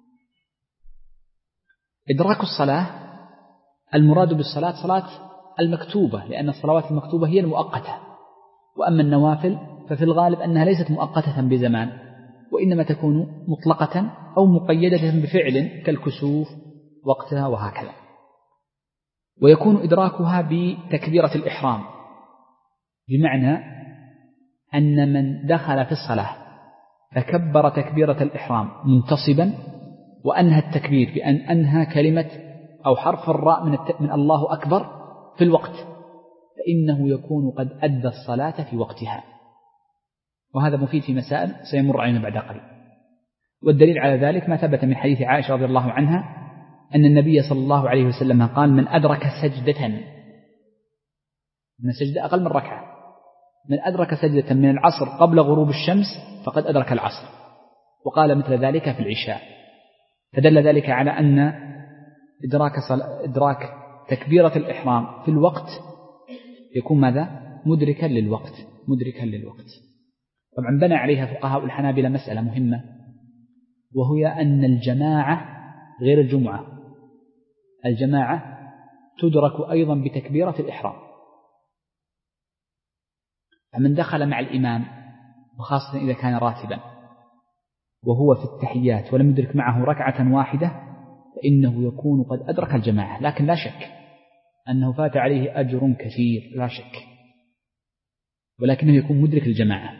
إدراك الصلاة المراد بالصلاة صلاة المكتوبة، لأن الصلوات المكتوبة هي المؤقتة، وأما النوافل ففي الغالب أنها ليست مؤقتة بزمان، وإنما تكون مطلقة أو مقيدة بفعل كالكسوف وقتها وهكذا. ويكون إدراكها بتكبيرة الإحرام، بمعنى أن من دخل في الصلاة فكبر تكبيرة الإحرام منتصبا وأنهى التكبير بأن أنهى كلمة أو حرف الراء من, من الله أكبر في الوقت، فإنه يكون قد أدى الصلاة في وقتها. وهذا مفيد في مسائل سيمر علينا بعد قليل. والدليل على ذلك ما ثبت من حديث عائشة رضي الله عنها أن النبي صلى الله عليه وسلم قال من أدرك سجدة من سجدة أقل من ركعة، من أدرك سجدة من العصر قبل غروب الشمس فقد أدرك العصر، وقال مثل ذلك في العشاء. فدل ذلك على أن إدراك, إدراك تكبيرة الإحرام في الوقت يكون ماذا؟ مدركا للوقت، مدركا للوقت. طبعا بنى عليها فقهاء الحنابلة مسألة مهمة، وهي أن الجماعة غير الجمعة، الجماعة تدرك أيضا بتكبيرة الإحرام. فمن دخل مع الإمام وخاصة إذا كان راتبا وهو في التحيات ولم يدرك معه ركعة واحدة فإنه يكون قد أدرك الجماعة، لكن لا شك أنه فات عليه أجر كثير لا شك، ولكنه يكون مدرك الجماعة.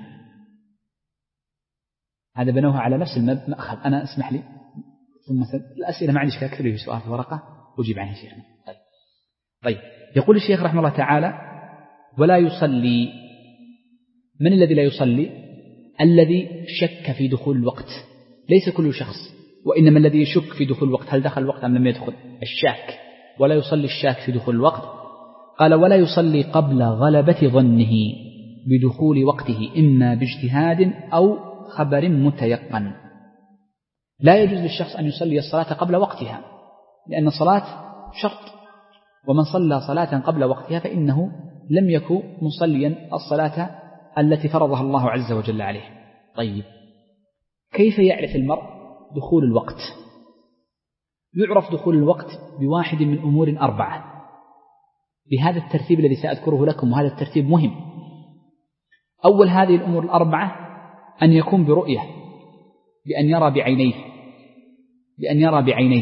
هذا بنوها على نفس المأخذ. أنا اسمح لي ثم الأسئلة ما عندي شيء أكثر، في سؤال في ورقة أجيب عنه شيخنا. طيب. طيب يقول الشيخ رحمه الله تعالى ولا يصلي. من الذي لا يصلي؟ الذي شك في دخول الوقت، ليس كل شخص، وإنما الذي يشك في دخول الوقت، هل دخل الوقت أم لم يدخل، الشاك، ولا يصلي الشاك في دخول الوقت. قال ولا يصلي قبل غلبة ظنه بدخول وقته إما باجتهاد أو خبر متيقن. لا يجوز للشخص أن يصلي الصلاة قبل وقتها، لأن الصلاة شرط، ومن صلى صلاة قبل وقتها فإنه لم يكن مصليا الصلاة التي فرضها الله عز وجل عليه. طيب، كيف يعرف المرء دخول الوقت؟ يعرف دخول الوقت بواحد من أمور أربعة بهذا الترتيب الذي سأذكره لكم، وهذا الترتيب مهم. أول هذه الأمور الأربعة أن يكون برؤية، بأن يرى بعينيه، بأن يرى بعينيه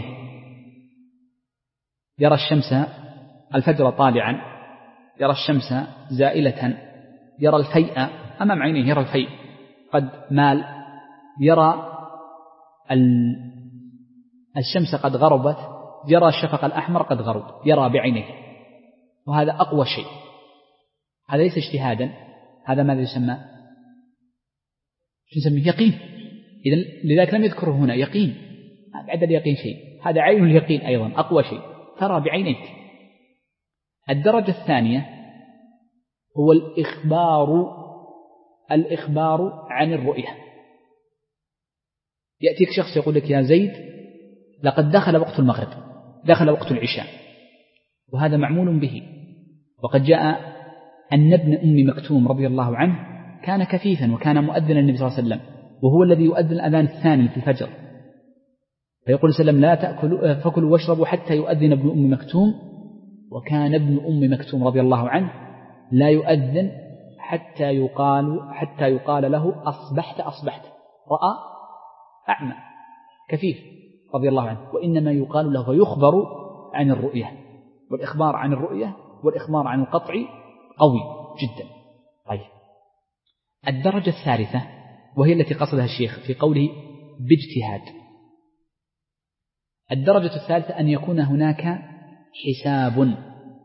يرى الشمس الفجر طالعا، يرى الشمس زائلة، يرى الفيء أمام عينيه، يرى الفيء قد مال، يرى الشمس قد غربت، يرى الشفق الأحمر قد غرب، يرى بعينيه، وهذا أقوى شيء. هذا ليس اجتهادا، هذا ماذا يسمى؟ نسميه يقين. إذن لذلك لم يذكره هنا يقين، بعد اليقين شيء، هذا عين اليقين أيضا أقوى شيء، ترى بعينيك. الدرجة الثانية هو الإخبار، الإخبار عن الرؤية. يأتيك شخص يقول لك يا زيد لقد دخل وقت المغرب، دخل وقت العشاء، وهذا معمول به. وقد جاء أن ابن أم مكتوم رضي الله عنه كان كفيفا وكان مؤذنا النبي صلى الله عليه وسلم، وهو الذي يؤذن الأذان الثاني في الفجر، فيقول صلى الله عليه وسلم لا تأكلوا فكلوا واشربوا حتى يؤذن ابن أم مكتوم، وكان ابن أم مكتوم رضي الله عنه لا يؤذن حتى يقال حتى يقال له أصبحت أصبحت، رأى أعمى كفيف رضي الله عنه، وإنما يقال له ويخبر عن الرؤية، والإخبار عن الرؤية والإخبار عن القطع قوي جدا. طيب، الدرجة الثالثة وهي التي قصدها الشيخ في قوله باجتهاد، الدرجة الثالثة أن يكون هناك حساب.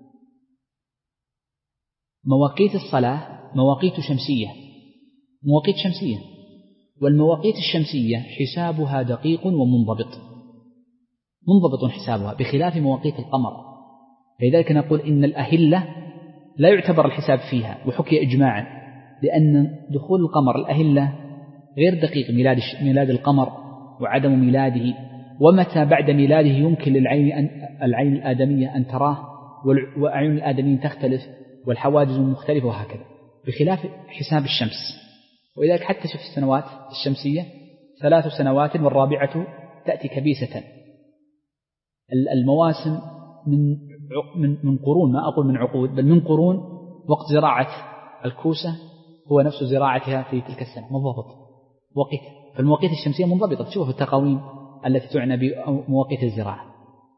مواقيت الصلاة مواقيت شمسية، مواقيت شمسية، والمواقيت الشمسية حسابها دقيق ومنضبط، منضبط حسابها بخلاف مواقيت القمر. فلذلك نقول إن الأهلة لا يعتبر الحساب فيها، وحكي إجماعا، لأن دخول القمر الأهلة غير دقيق، ميلاد ميلاد القمر وعدم ميلاده، ومتى بعد ميلاده يمكن للعين أن العين الآدمية أن تراه، وأعين الآدميين تختلف، والحواجز مختلفة، وهكذا، بخلاف حساب الشمس. ولذلك حتى شوف السنوات الشمسية ثلاث سنوات والرابعة تأتي كبيسة. المواسم من من من قرون، ما أقول من عقود، بل من قرون، وقت زراعة الكوسة هو نفس زراعتها في تلك السنة، منضبط وقت. فالمواقيت الشمسية منضبطة، تشوف التقاويم التي تعنى بمواقيت الزراعة.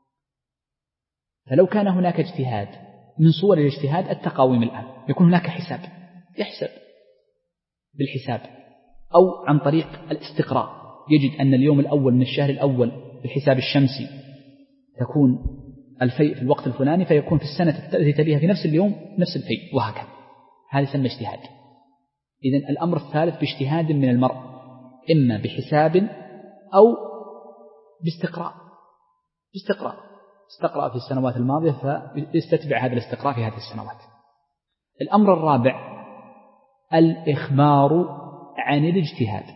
فلو كان هناك اجتهاد من صور الاجتهاد التقاويم الآن، يكون هناك حساب، يحسب بالحساب، أو عن طريق الاستقراء، يجد أن اليوم الأول من الشهر الأول بالحساب الشمسي تكون الفيء في الوقت الفلاني، فيكون في السنة التي تليها في نفس اليوم نفس الفيء، وهكذا. هذا يسمى اجتهاد. إذن الأمر الثالث باجتهاد من المرء، إما بحساب أو باستقراء، باستقراء استقرأ في السنوات الماضية فيستتبع هذا الاستقراء في هذه السنوات. الأمر الرابع الإخبار عن الاجتهاد.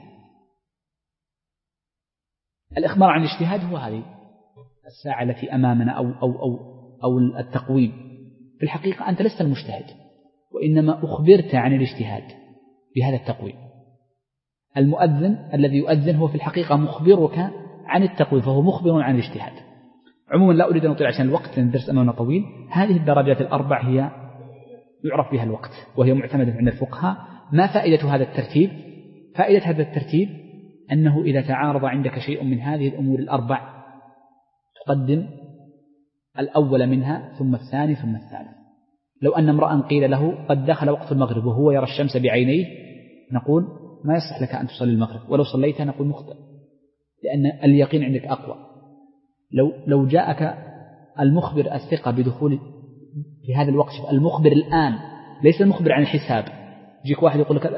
الإخبار عن الاجتهاد هو هذه الساعة التي أمامنا أو, أو, أو, أو التقويم. في الحقيقة أنت لست المجتهد، وإنما أخبرت عن الاجتهاد بهذا التقويم. المؤذن الذي يؤذن هو في الحقيقة مخبرك عن التقويم، فهو مخبر عن الاجتهاد. عموما لا أريد أن أطيل عشان الوقت لأن الدرس أمامنا طويل. هذه الدرجات الأربع هي يعرف بها الوقت، وهي معتمدة عند الفقهاء. ما فائدة هذا الترتيب؟ فائدة هذا الترتيب أنه إذا تعارض عندك شيء من هذه الأمور الأربع تقدم الأول منها ثم الثاني ثم الثالث. لو أن امرأ قيل له قد دخل وقت المغرب وهو يرى الشمس بعينيه، نقول ما يصح لك أن تصلي المغرب، ولو صليتها نقول مخطئ، لأن اليقين عندك أقوى. لو لو جاءك المخبر الثقة بدخول في هذا الوقت، المخبر الآن ليس المخبر عن الحساب. يجيك واحد يقول لك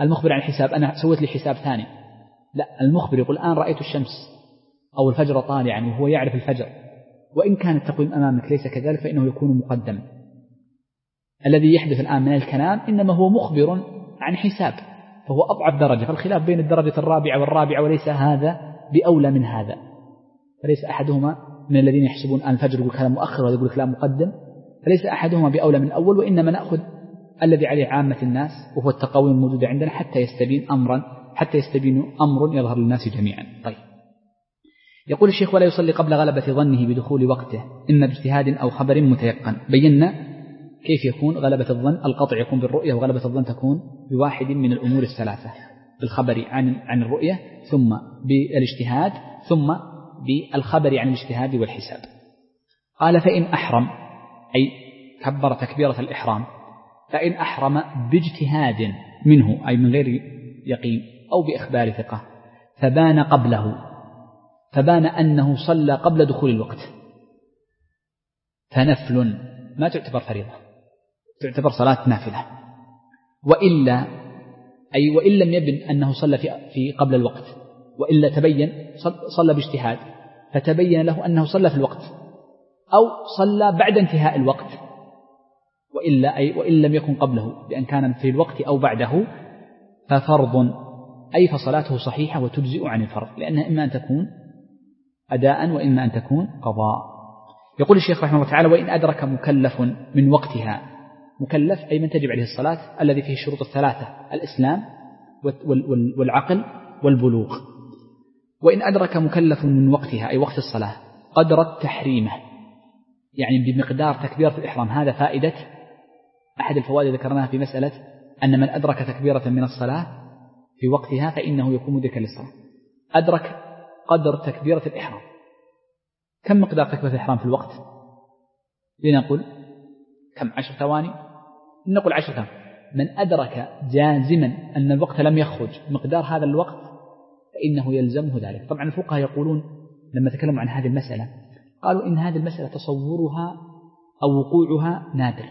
المخبر عن الحساب أنا سويت لي حساب ثاني، لا، المخبر يقول الآن رأيت الشمس أو الفجر طالعا وهو يعرف الفجر، وإن كان التقويم أمامك ليس كذلك فإنه يكون مقدم. الذي يحدث الآن من الكلام إنما هو مخبر عن حساب، فهو أضعف درجة، فالخلاف بين الدرجة الرابعة والرابعة، وليس هذا بأولى من هذا، فليس أحدهما من الذين يحسبون أن الفجر يقول كلام مؤخر وهذا يقول كلام مقدم، فليس أحدهما بأولى من الأول، وإنما نأخذ الذي عليه عامة الناس وهو التقويم الموجود عندنا حتى يستبين أمرا حتى يستبين أمر يظهر للناس جميعا. طيب، يقول الشيخ: ولا يصلي قبل غلبة ظنه بدخول وقته إما باجتهاد أو خبر متيقن. بينا كيف يكون غلبة الظن. القطع يكون بالرؤية، وغلبة الظن تكون بواحد من الأمور الثلاثة: بالخبر عن عن الرؤية، ثم بالاجتهاد، ثم بالخبر عن الاجتهاد والحساب. قال: فإن أحرم، أي كبر تكبيرة الإحرام، فإن أحرم باجتهاد منه أي من غير يقين أو بإخبار ثقة، فبان قبله فبان أنه صلى قبل دخول الوقت، فنفل ما تعتبر فريضة، تعتبر صلاة نافلة. وإلا أي وإن لم يبن أنه صلى في في قبل الوقت، وإلا تبين صلى باجتهاد فتبين له أنه صلى في الوقت، أو صلى بعد انتهاء الوقت، وإلا أي وإن لم يكن قبله بأن كان في الوقت أو بعده، ففرض، أي فصلاته صحيحة وتجزئ عن الفرض، لأنها إما أن تكون أداء وإما أن تكون قضاء. يقول الشيخ رحمه الله تعالى: وإن أدرك مكلف من وقتها. مكلف أي من تجب عليه الصلاة، الذي فيه الشروط الثلاثة: الإسلام والعقل والبلوغ. وإن أدرك مكلف من وقتها أي وقت الصلاة قدر التحريمة، يعني بمقدار تكبيرة الإحرام. هذا فائدة أحد الفوائد ذكرناها في مسألة أن من أدرك تكبيرة من الصلاة في وقتها فإنه يكون مدركا للصلاة. أدرك قدر تكبيرة الإحرام. كم مقدار تكبيرة الإحرام في الوقت؟ لنقول كم؟ عشر ثواني؟ نقول عشر ثواني. من أدرك جازما أن الوقت لم يخرج مقدار هذا الوقت فإنه يلزمه ذلك. طبعا الفقهاء يقولون لما تكلموا عن هذه المسألة قالوا إن هذه المسألة تصورها أو وقوعها نادر،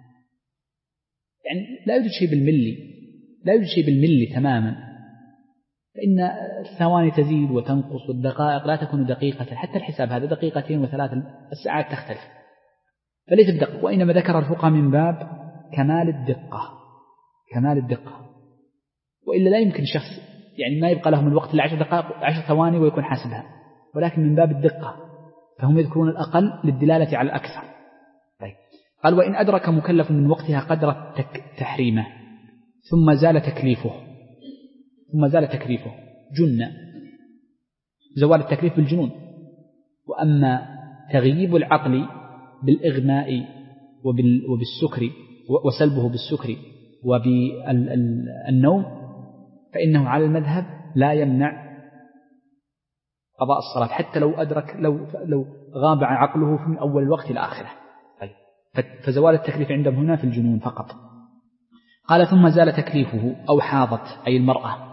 يعني لا يوجد شيء بالملي، لا يوجد شيء بالملي تماما، فإن الثواني تزيد وتنقص والدقائق لا تكون دقيقة، حتى الحساب هذا دقيقتين وثلاث الساعات تختلف، فليس بدقيق، وإنما ذكر الفقهاء من باب كمال الدقة، كمال الدقة، وإلا لا يمكن شخص يعني ما يبقى له من الوقت إلا عشر دقائق عشر ثواني ويكون حاسبها، ولكن من باب الدقة فهم يذكرون الأقل للدلالة على الأكثر. طيب، قال: وإن أدرك مكلف من وقتها قدر تحريمه ثم زال تكليفه ثم زال تكليفه جن، زوال التكليف بالجنون. وأما تغييب العقل بالإغماء وبالسكر وسلبه بالسكر وبالنوم فإنه على المذهب لا يمنع قضاء الصلاة، حتى لو أدرك لو لو غاب عقله من أول الوقت إلى آخره. طيب، فزوال التكليف عندهم هنا في الجنون فقط. قال: ثم زال تكليفه أو حاضت أي المرأة،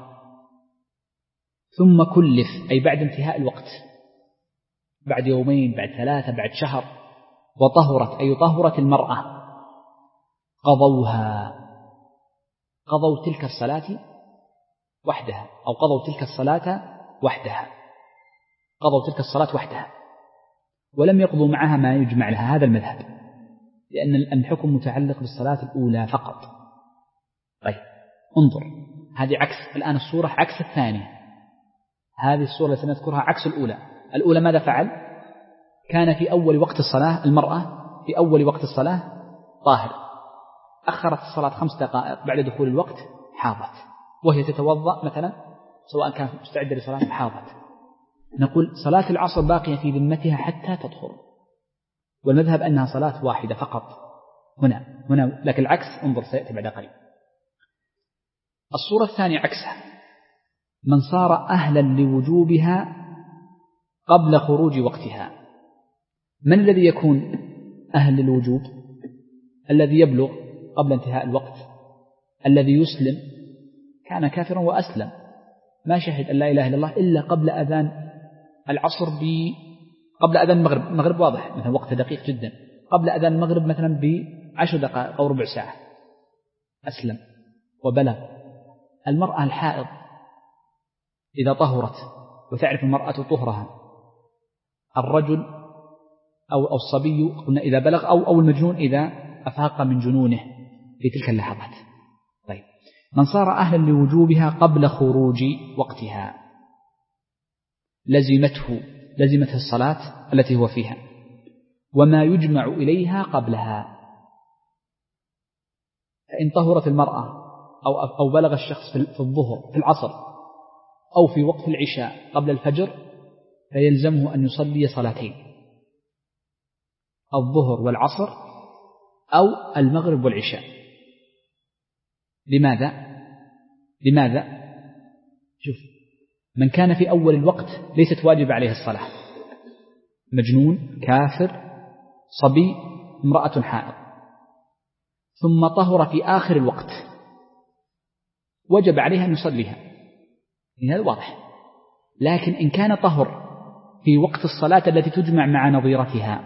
ثم كلف أي بعد انتهاء الوقت، بعد يومين، بعد ثلاثة، بعد شهر، وطهرت أي طهرت المرأة، قضوها، قضوا تلك الصلاة وحدها، أو قضوا تلك الصلاة وحدها، قضوا تلك الصلاة وحدها ولم يقضوا معها ما يجمع لها. هذا المذهب، لأن الحكم متعلق بالصلاة الأولى فقط. طيب، انظر، هذه عكس الآن الصورة، عكس الثانية. هذه الصورة التي سنذكرها عكس الأولى. الأولى ماذا فعل؟ كان في أول وقت الصلاة المرأة في أول وقت الصلاة طاهر، أخرت الصلاة خمس دقائق بعد دخول الوقت حاضت، وهي تتوضأ مثلا سواء كانت مستعدة لصلاة حاضت. نقول صلاة العصر باقية في ذمتها حتى تطهر، والمذهب أنها صلاة واحدة فقط هنا هنا لكن العكس انظر سيأتي بعد قليل. الصورة الثانية عكسها: من صار أهلا لوجوبها قبل خروج وقتها. من الذي يكون أهل للوجوب؟ الذي يبلغ قبل انتهاء الوقت، الذي يسلم، كان كافرا وأسلم، ما شهد أن لا إله إلا الله إلا قبل أذان العصر ب قبل أذان المغرب، المغرب واضح مثلا وقت دقيق جدا، قبل أذان المغرب مثلا بعشر دقائق أو ربع ساعة أسلم وبلغ المرأة الحائض إذا طهرت وتعرف المرأة طهرها، الرجل أو أو الصبي قلنا إذا بلغ، أو أو المجنون إذا أفاق من جنونه في تلك اللحظات. طيب، من صار أهلا لوجوبها قبل خروج وقتها لزمته لزمته الصلاة التي هو فيها وما يجمع إليها قبلها. فإن طهرت المرأة أو أو بلغ الشخص في الظهر في العصر أو في وقت العشاء قبل الفجر فيلزمه أن يصلي صلاتين، الظهر والعصر أو المغرب والعشاء. لماذا؟ لماذا؟ شوف، من كان في أول الوقت ليست واجب عليه الصلاة، مجنون، كافر، صبي، امرأة حائض، ثم طهر في آخر الوقت وجب عليها أن يصليها، هذا واضح. لكن إن كان طهر في وقت الصلاة التي تجمع مع نظيرتها،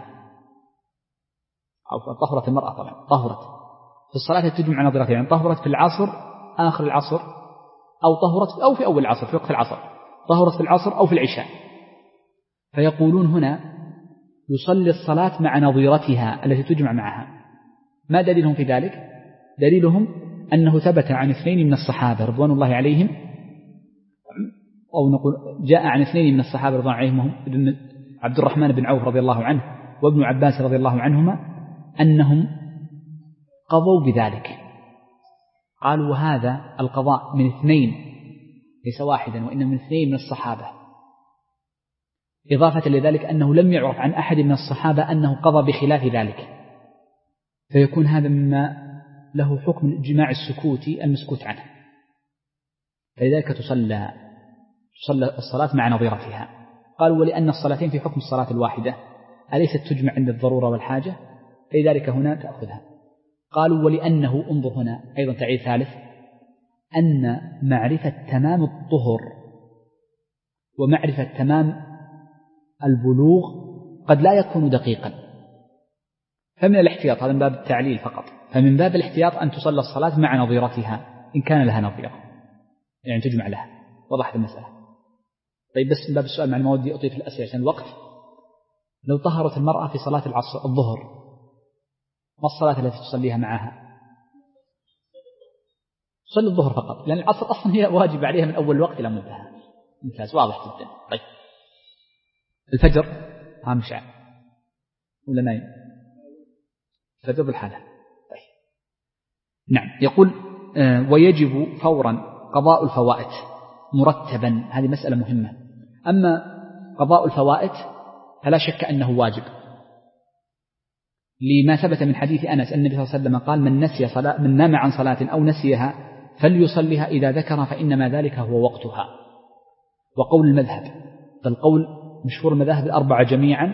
أو طهرت المرأة طبعا طهرت في الصلاة التي تجمع مع نظيرتها، يعني طهرت في العصر آخر العصر، أو طهرت أو في أول العصر في وقت العصر، طهرت في العصر أو في العشاء، فيقولون هنا يصلي الصلاة مع نظيرتها التي تجمع معها. ما دليلهم في ذلك؟ دليلهم أنه ثبت عن اثنين من الصحابة رضوان الله عليهم، أو نقول جاء عن اثنين من الصحابة رضوان عليهم هم عبد الرحمن بن عوف رضي الله عنه وابن عباس رضي الله عنهما، أنهم قضوا بذلك. قالوا وهذا القضاء من اثنين ليس واحدا، وإن من اثنين من الصحابة، إضافة لذلك أنه لم يعرف عن أحد من الصحابة أنه قضى بخلاف ذلك، فيكون هذا مما له حكم الإجماع السكوتي المسكوت عنه. فلذلك تصلى تصلى الصلاة مع نظيرتها. قالوا ولأن الصلاتين في حكم الصلاة الواحدة أليست تجمع عند الضرورة والحاجة، فلذلك هنا تأخذها. قالوا ولأنه، انظر هنا أيضا تعيد ثالث، أن معرفة تمام الطهر ومعرفة تمام البلوغ قد لا يكون دقيقا، فمن الاحتياط، هذا من باب التعليل فقط، فمن باب الاحتياط أن تصلى الصلاة مع نظيرتها إن كان لها نظيرة، يعني تجمع لها. وضحت المسألة؟ طيب، بس من باب السؤال مع المواد دي أطيف الأسئلة عشان الوقت. لو طهرت المرأة في صلاة العصر الظهر، ما الصلاة التي تصليها معها؟ تصلي الظهر فقط، لأن العصر أصلا هي واجب عليها من أول الوقت إلى منتهى. ممتاز، واضح جدا. طيب، الفجر ها مشعل ولا نايم؟ الفجر بالحالة. طيب، نعم. يقول آه ويجب فورا قضاء الفوائت مرتبا، هذه مسألة مهمة. أما قضاء الفوائت فلا شك أنه واجب، لما ثبت من حديث أنس أن النبي صلى الله عليه وسلم قال من نسي صلاة من نام عن صلاة أو نسيها فليصليها إذا ذكر فإنما ذلك هو وقتها. وقول المذهب، فالقول مشهور المذاهب الأربعة جميعا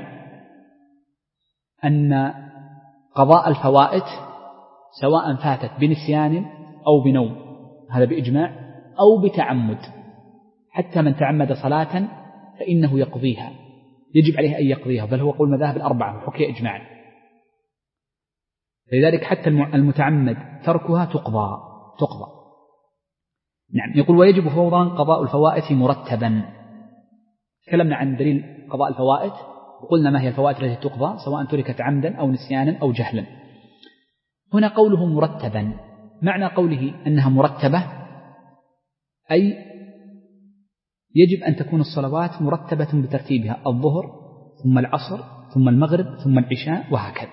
أن قضاء الفوائت سواء فاتت بنسيان أو بنوم، هذا بإجماع، أو بتعمد، حتى من تعمد صلاة فإنه يقضيها، يجب عليه أن يقضيها، بل هو قول المذاهب الأربعة وحكي إجماعا. لذلك حتى المتعمد تركها تقضى تقضى نعم. يقول ويجب فورا قضاء الفوائت مرتبا. تكلمنا عن دليل قضاء الفوائت وقلنا ما هي الفوائت التي تقضى سواء تركت عمدا أو نسيانا أو جهلا. هنا قوله مرتبا، معنى قوله أنها مرتبة أي يجب أن تكون الصلوات مرتبة بترتيبها، الظهر ثم العصر ثم المغرب ثم العشاء وهكذا.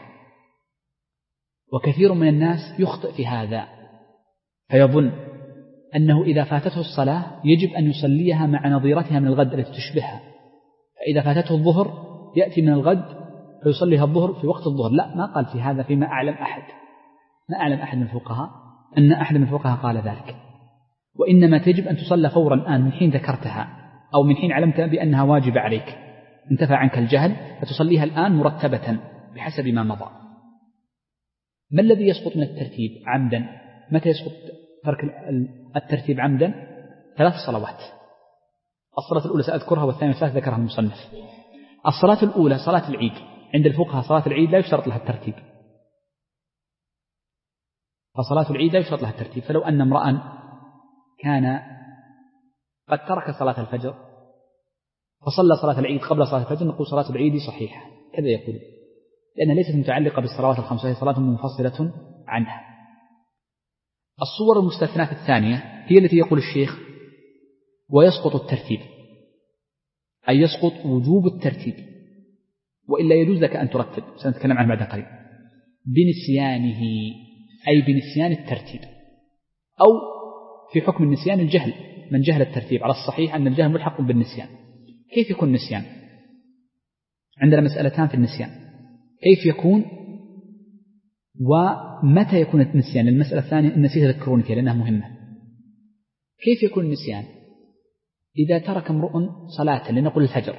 وكثير من الناس يخطئ في هذا فيظن أنه إذا فاتته الصلاة يجب أن يصليها مع نظيرتها من الغد التي تشبهها، فإذا فاتته الظهر يأتي من الغد فيصليها الظهر في وقت الظهر. لا، ما قال في هذا فيما أعلم أحد ما أعلم أحد من الفقهاء أن أحد من الفقهاء قال ذلك، وإنما تجب أن تصلى فورا الآن من حين ذكرتها أو من حين علمت بأنها واجبة عليك، انتفى عنك الجهل، فتصليها الآن مرتبة بحسب ما مضى. ما الذي يسقط من الترتيب عمدا؟ متى يسقط ترك الترتيب عمدا؟ ثلاث صلوات. الصلاة الأولى سأذكرها والثانية والثالثة ذكرها المصنف. الصلاة الأولى صلاة العيد، عند الفقهاء صلاة العيد لا يشترط لها الترتيب، فصلاة العيد لا يشترط لها الترتيب. فلو أن امرأ كان قد ترك صلاة الفجر فصلى صلاة العيد قبل صلاة الفجر، نقول صلاة العيد صحيحة، كذا يقول، لأنها ليست متعلقة بالصلوات الخمس، هي صلاة منفصلة عنها. الصور المستثناة الثانية هي التي يقول الشيخ ويسقط الترتيب، أي يسقط وجوب الترتيب، وإلا يجوز لك أن ترتب، سنتكلم عنه بعد قليل، بنسيانه، أي بنسيان الترتيب، أو في حكم النسيان الجهل، من جهل الترتيب، على الصحيح أن الجهل ملحق بالنسيان. كيف يكون النسيان؟ عندنا مسألتان في النسيان، كيف يكون ومتى يكون النسيان. المسألة الثانية نسيت أذكروني فيها لأنها مهمة. كيف يكون النسيان؟ إذا ترك امرؤ صلاة، لنقل الفجر،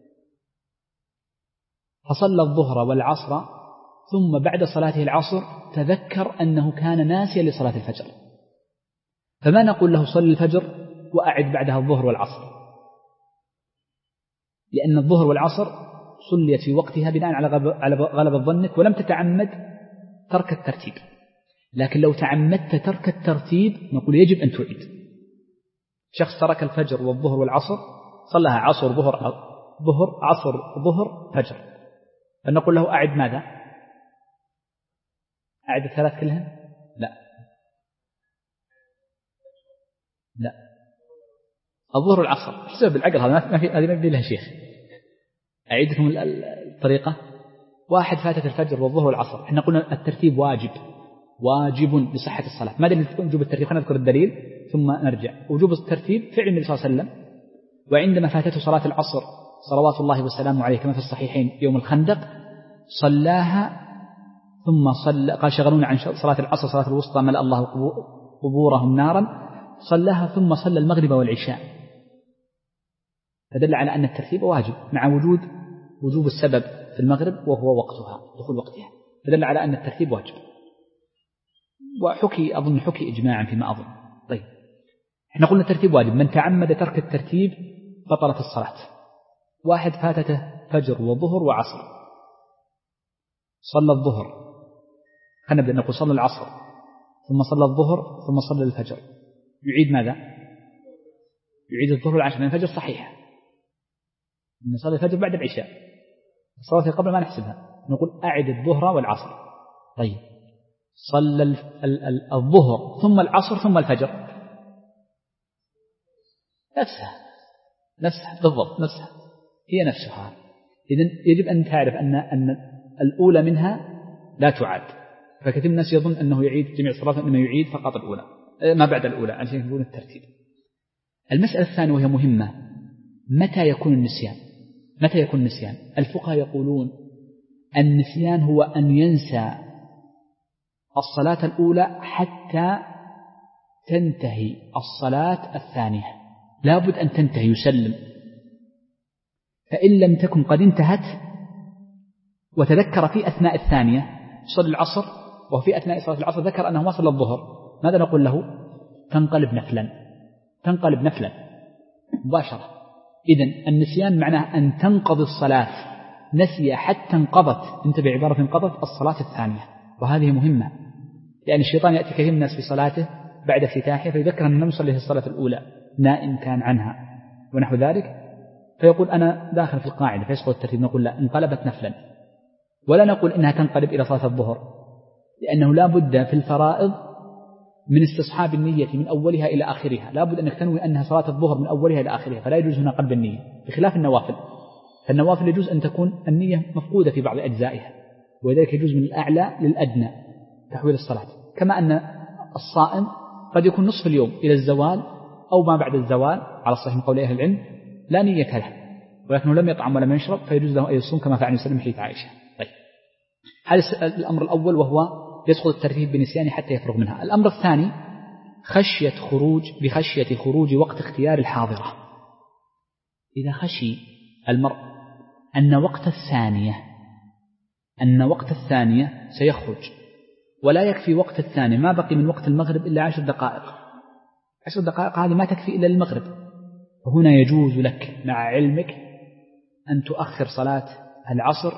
فصلى الظهر والعصر ثم بعد صلاته العصر تذكر أنه كان ناسيا لصلاة الفجر، فما نقول له صل الفجر وأعد بعدها الظهر والعصر، لأن الظهر والعصر صليت في وقتها بناء على غلبة ظنك ولم تتعمد ترك الترتيب. لكن لو تعمدت ترك الترتيب نقول يجب أن تعيد. شخص ترك الفجر والظهر والعصر، صلىها عصر ظهر ظهر عصر ظهر فجر، فنقول له أعد ماذا؟ أعد الثلاث كلها؟ لا لا، الظهر والعصر حسب بالعقل، هذا ما في، هذه ما بدي لها شيخ. أعيدكم الطريقة. واحد فاتت الفجر والظهر والعصر، احنا قلنا الترتيب واجب، واجب لصحة الصلاة. ما دليل وجوب الترتيب؟ خلينا نذكر الدليل ثم نرجع. وجوب الترتيب فعل النبي صلى الله عليه وسلم، وعندما فاتته صلاة العصر صلوات الله وسلامه عليه كما في الصحيحين يوم الخندق صلاها ثم صلى، قال شغلونا عن صلاة العصر صلاة الوسطى ملأ الله قبورهم نارا، صلاها ثم صلى المغرب والعشاء، فدل على أن الترتيب واجب مع وجود وجوب السبب في المغرب وهو وقتها، دخول وقتها، فدل على أن الترتيب واجب. وحكي أظن حكي إجماعا فيما أظن. طيب احنا قلنا الترتيب واجب، من تعمد ترك الترتيب بطلت الصلاة. واحد فاتته فجر وظهر وعصر، صلى الظهر، خلينا نبدأ نقول صلى العصر ثم صلى الظهر ثم صلى الفجر، يعيد ماذا؟ يعيد الظهر والعشاء، لأن الفجر صحيح، نصلي الفجر بعد العشاء، الصلاة قبل ما نحسبها، نقول أعد الظهر والعصر. طيب صلى الظهر ثم العصر ثم الفجر، نفسها نفسها بالضبط، نفسها هي نفسها. إذن يجب أن تعرف أن أن الأولى منها لا تعاد، فكثير من الناس يظن أنه يعيد جميع الصلاة، إنما يعيد فقط الأولى ما بعد الأولى عشان يكون الترتيب. المسألة الثانية وهي مهمة، متى يكون النسيان؟ متى يكون النسيان؟ الفقهاء يقولون النسيان هو أن ينسى الصلاة الأولى حتى تنتهي الصلاة الثانية، لابد أن تنتهي يسلم، فإن لم تكن قد انتهت وتذكر في أثناء الثانية صلى العصر، وفي أثناء صلاة العصر ذكر أنه ما صلى الظهر، ماذا نقول له؟ تنقلب نفلا، تنقلب نفلا مباشرة. إذن النسيان معناه أن تنقضي الصلاة، نسي حتى انقضت، انتبه عبارة انقضت الصلاة الثانية، وهذه مهمة، لأن الشيطان يأتي كثير من الناس في صلاته بعد افتتاحه فيذكر أنه لم يصلي في الصلاة الأولى، نائم كان عنها ونحو ذلك، فيقول أنا داخل في القاعدة فيسقط الترتيب، نقول لا، انقلبت نفلا، ولا نقول إنها تنقلب إلى صلاة الظهر، لأنه لا بد في الفرائض من استصحاب النية من أولها إلى آخرها، لا بد أنك تنوي أنها صلاة الظهر من أولها إلى آخرها، فلا يجوز هنا قلب النية، بخلاف النوافل، فالنوافل يجوز أن تكون النية مفقودة في بعض أجزائها، ولذلك يجوز من الأعلى للأدنى تحويل الصلاة، كما أن الصائم قد يكون نصف اليوم إلى الزوال أو ما بعد الزوال على الصحيح من قول أهل العلم لا نية له، ولكنه لم يطعم ولم يشرب فيجوز له أن يصوم كما فعل وسلم حديث عائشة. طيب هذا الأمر الأول وهو يسقط الترتيب بنسيان حتى يفرغ منها. الأمر الثاني خشية خروج بخشية خروج وقت اختيار الحاضرة، إذا خشي المرء أن وقت الثانية أن وقت الثانية سيخرج ولا يكفي وقت الثانية، ما بقي من وقت المغرب إلا عشر دقائق، عشر دقائق هذه ما تكفي إلا للمغرب، فهنا يجوز لك مع علمك أن تؤخر صلاة العصر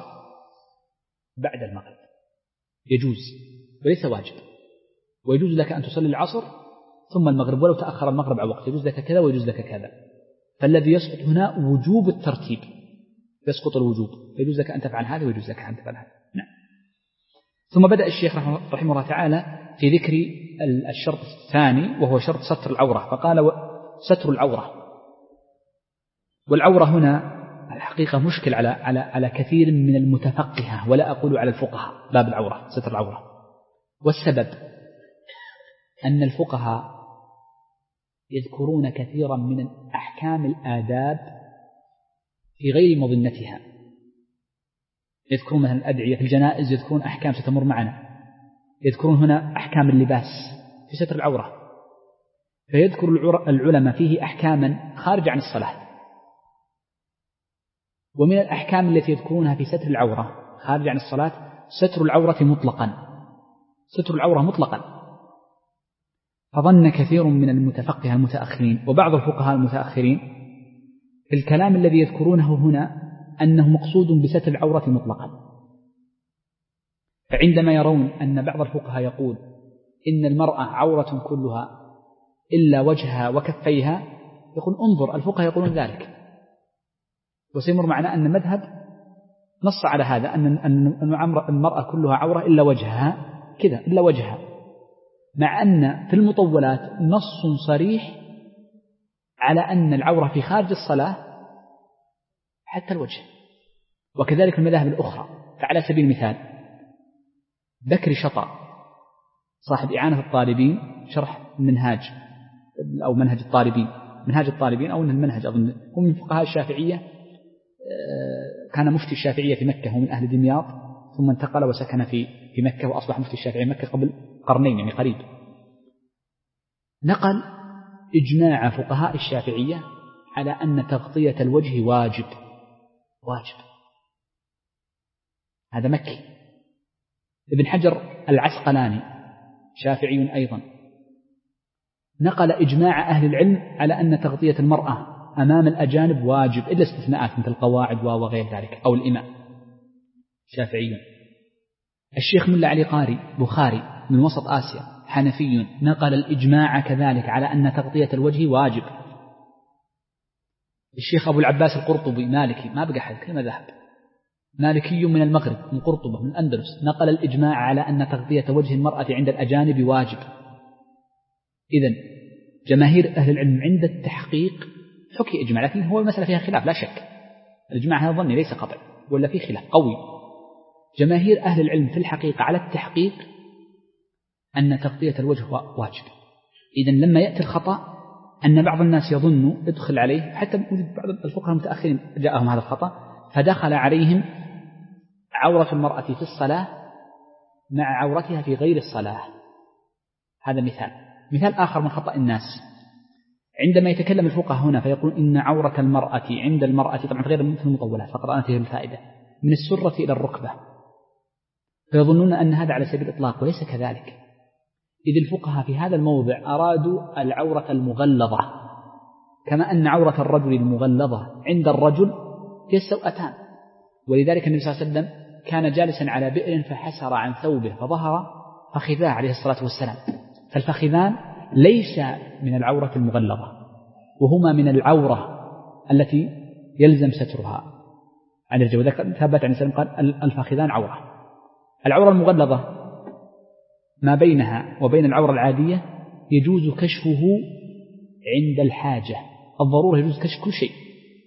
بعد المغرب، يجوز وليس واجب، ويجوز لك أن تصلي العصر ثم المغرب، ولو تأخر المغرب عن وقت يجوز لك كذا ويجوز لك كذا. فالذي يسقط هنا وجوب الترتيب، يسقط الوجوب، فيجوز لك أن تفعل هذا ويجوز لك أن تفعل هذا. نعم. ثم بدأ الشيخ رحمه الله تعالى في ذكر الشرط الثاني وهو شرط ستر العورة، فقال ستر العورة. والعورة هنا الحقيقة مشكل على على على كثير من المتفقهة، ولا أقول على الفقهاء، باب العورة ستر العورة. والسبب أن الفقهاء يذكرون كثيرا من أحكام الآداب في غير مظنتها. يذكرون مثلا الأدعية في الجنائز، يذكرون أحكام ستمر معنا، يذكرون هنا أحكام اللباس في ستر العورة، فيذكر العلماء فيه أحكاما خارجة عن الصلاة. ومن الأحكام التي يذكرونها في ستر العورة خارجة عن الصلاة ستر العورة مطلقا، ستر العورة مطلقا. فظن كثير من المتفقهة المتأخرين وبعض الفقهاء المتأخرين في الكلام الذي يذكرونه هنا أنه مقصود بستر العورة مطلقا. فعندما يرون أن بعض الفقهاء يقول إن المرأة عورة كلها إلا وجهها وكفيها، يقول انظر الفقهاء يقولون ذلك. وسيمر معنا أن المذهب نص على هذا، أن المرأة كلها عورة إلا وجهها، كذا إلا وجهها، مع أن في المطولات نص صريح على أن العورة في خارج الصلاة حتى الوجه. وكذلك المذاهب الأخرى. فعلى سبيل المثال بكر شطأ صاحب إعانة الطالبين شرح منهاج أو منهج الطالبين منهاج الطالبين أو المنهج أظن، هو من فقهاء الشافعية، كان مفتي الشافعية في مكة، هو من أهل دمياط، ثم انتقل وسكن في في مكة وأصبح مفتي الشافعية مكة قبل قرنين يعني قريب. نقل إجماع فقهاء الشافعية على أن تغطية الوجه واجب واجب هذا مكي. ابن حجر العسقلاني شافعي أيضا نقل إجماع أهل العلم على أن تغطية المرأة أمام الأجانب واجب، إلا استثناءات مثل القواعد وغير ذلك أو الإمام، شافعي. الشيخ ملا علي قاري بخاري من وسط آسيا حنفي نقل الإجماع كذلك على أن تغطية الوجه واجب. الشيخ أبو العباس القرطبي مالكي، ما بقى حد كلمة ذهب، مالكي من المغرب من قرطبة من الأندلس، نقل الإجماع على أن تغطية وجه المرأة عند الأجانب واجب. إذن جماهير أهل العلم عند التحقيق حكي إجماع، لكن هو المسألة فيها خلاف لا شك، الإجماع هذا ظني ليس قطعي ولا فيه خلاف قوي. جماهير أهل العلم في الحقيقة على التحقيق أن تغطية الوجه واجب. إذن لما يأتي الخطأ أن بعض الناس يظن ادخل عليه، حتى بعض الفقهاء المتأخرين جاءهم هذا الخطأ فدخل عليهم عورة المرأة في الصلاة مع عورتها في غير الصلاة. هذا مثال. مثال آخر من خطأ الناس عندما يتكلم الفقهاء هنا فيقول إن عورة المرأة عند المرأة، طبعا غير مثل المطولات فقرأنا الفائدة، من السرة إلى الركبة، فيظنون أن هذا على سبيل الإطلاق، وليس كذلك. إذ الفقهاء في هذا الموضع أرادوا العورة المغلظة، كما أن عورة الرجل المغلظة عند الرجل هي السوأتان. ولذلك النبي صلى الله عليه وسلم كان جالسا على بئر فحسر عن ثوبه فظهر فخذاه عليه الصلاة والسلام. فالفخذان ليس من العورة المغلظة، وهما من العورة التي يلزم سترها عن الرجل. وذلك ثبت عن السلام قال الفخذان عورة. العورة المغلظة ما بينها وبين العورة العادية يجوز كشفه عند الحاجة، الضرورة يجوز كشف كل شيء،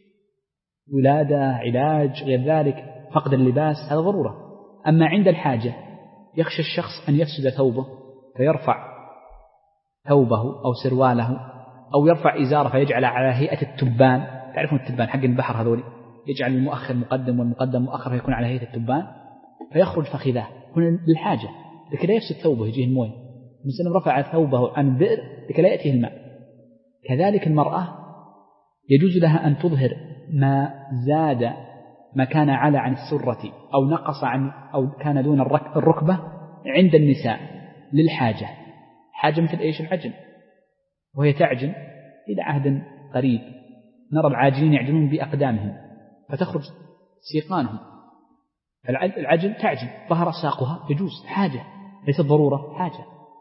ولادة، علاج، غير ذلك، فقد اللباس، هذا ضرورة. أما عند الحاجة يخشى الشخص أن يفسد ثوبه فيرفع ثوبه أو سرواله أو يرفع إزاره فيجعل على هيئة التبان، تعرفون التبان حق البحر هذولي، يجعل المؤخر مقدم والمقدم مؤخر فيكون على هيئة التبان، فيخرج فخذاه هنا للحاجة لكي لا يفسد ثوبه يجيه المويه. المسلم رفع ثوبه عن البئر لكي لا يأتيه الماء. كذلك المرأة يجوز لها أن تظهر ما زاد ما كان على عن السرة أو نقص عن أو كان دون الركبة عند النساء للحاجة. حاجة مثل إيش؟ العجن، وهي تعجن إلى عهد قريب نرى العاجلين يعجنون بأقدامهم فتخرج سيقانهم. العجل تعجن ظهر ساقها يجوز، حاجة ليس ضرورة، حاجة.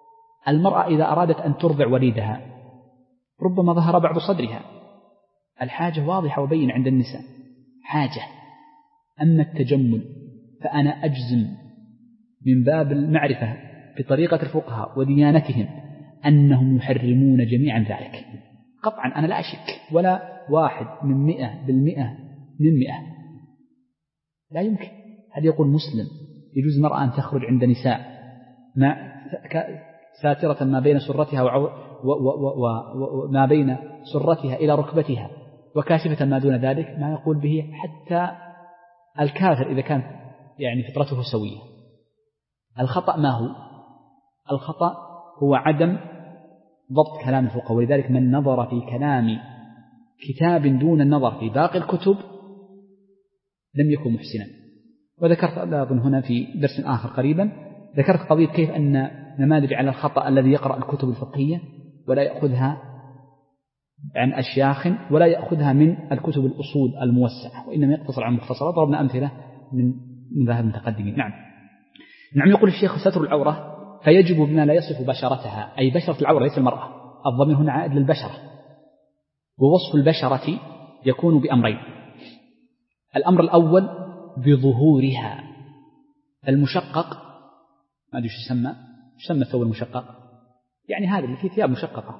المرأة إذا أرادت أن ترضع وليدها ربما ظهر بعض صدرها، الحاجة واضحة وبين عند النساء حاجة. أما التجمل فأنا أجزم من باب المعرفة بطريقة الفقهاء وديانتهم أنهم يحرمون جميعا ذلك قطعا. أنا لا أشك ولا واحد من مئة بالمئة من مئة لا يمكن. هل يقول مسلم يجوز المرأة أن تخرج عند نساء ما ساترة ما بين سرتها وما بين سرتها إلى ركبتها وكاشفة ما دون ذلك؟ ما يقول به حتى الكافر إذا كان يعني فطرته سوية. الخطأ ما هو؟ الخطأ هو عدم ضبط كلام الفقهاء، ولذلك من نظر في كلام كتاب دون النظر في باقي الكتب لم يكن محسنا. وذكرت أظن هنا في درس آخر قريبا ذكرت قضية كيف أن نماذج على الخطأ الذي يقرأ الكتب الفقهية ولا يأخذها عن أشياخ ولا يأخذها من الكتب الأصول الموسعة وإنما يقتصر عن مختصرات. ضربنا أمثلة من مذاهب المتقدمين. نعم نعم يقول الشيخ ستر العورة فيجب بما لا يصف بشرتها، أي بشرة العورة ليس المرأة، الضمير هنا عائد للبشرة. ووصف البشرة يكون بأمرين: الأمر الأول بظهورها، المشقق ما أدري شو يسمى يسمى الثوب المشقق، يعني هذا اللي فيه ثياب مشققة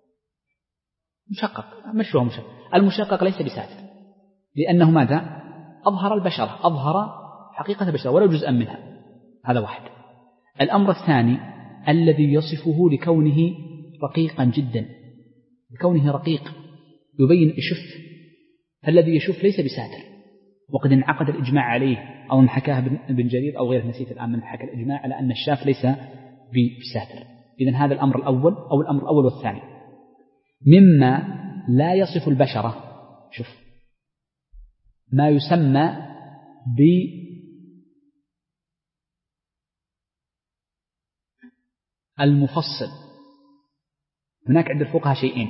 مشقق مشوها مشقق. المشقق ليس بساتر لأنه ماذا؟ أظهر البشرة، أظهر حقيقة البشرة ولو جزءا منها. هذا واحد. الأمر الثاني الذي يصفه لكونه رقيقا جدا، لكونه رقيق يبين يشف، فالذي يشف ليس بساتر. وقد انعقد الإجماع عليه أو من حكاه ابن جرير أو غيره نسيت الآن من حكى الإجماع على أن الشاف ليس بساتر. إذن هذا الأمر الأول أو الأمر الأول والثاني. مما لا يصف البشرة شوف ما يسمى بالمفصل. هناك عند الفقهاء شيئين: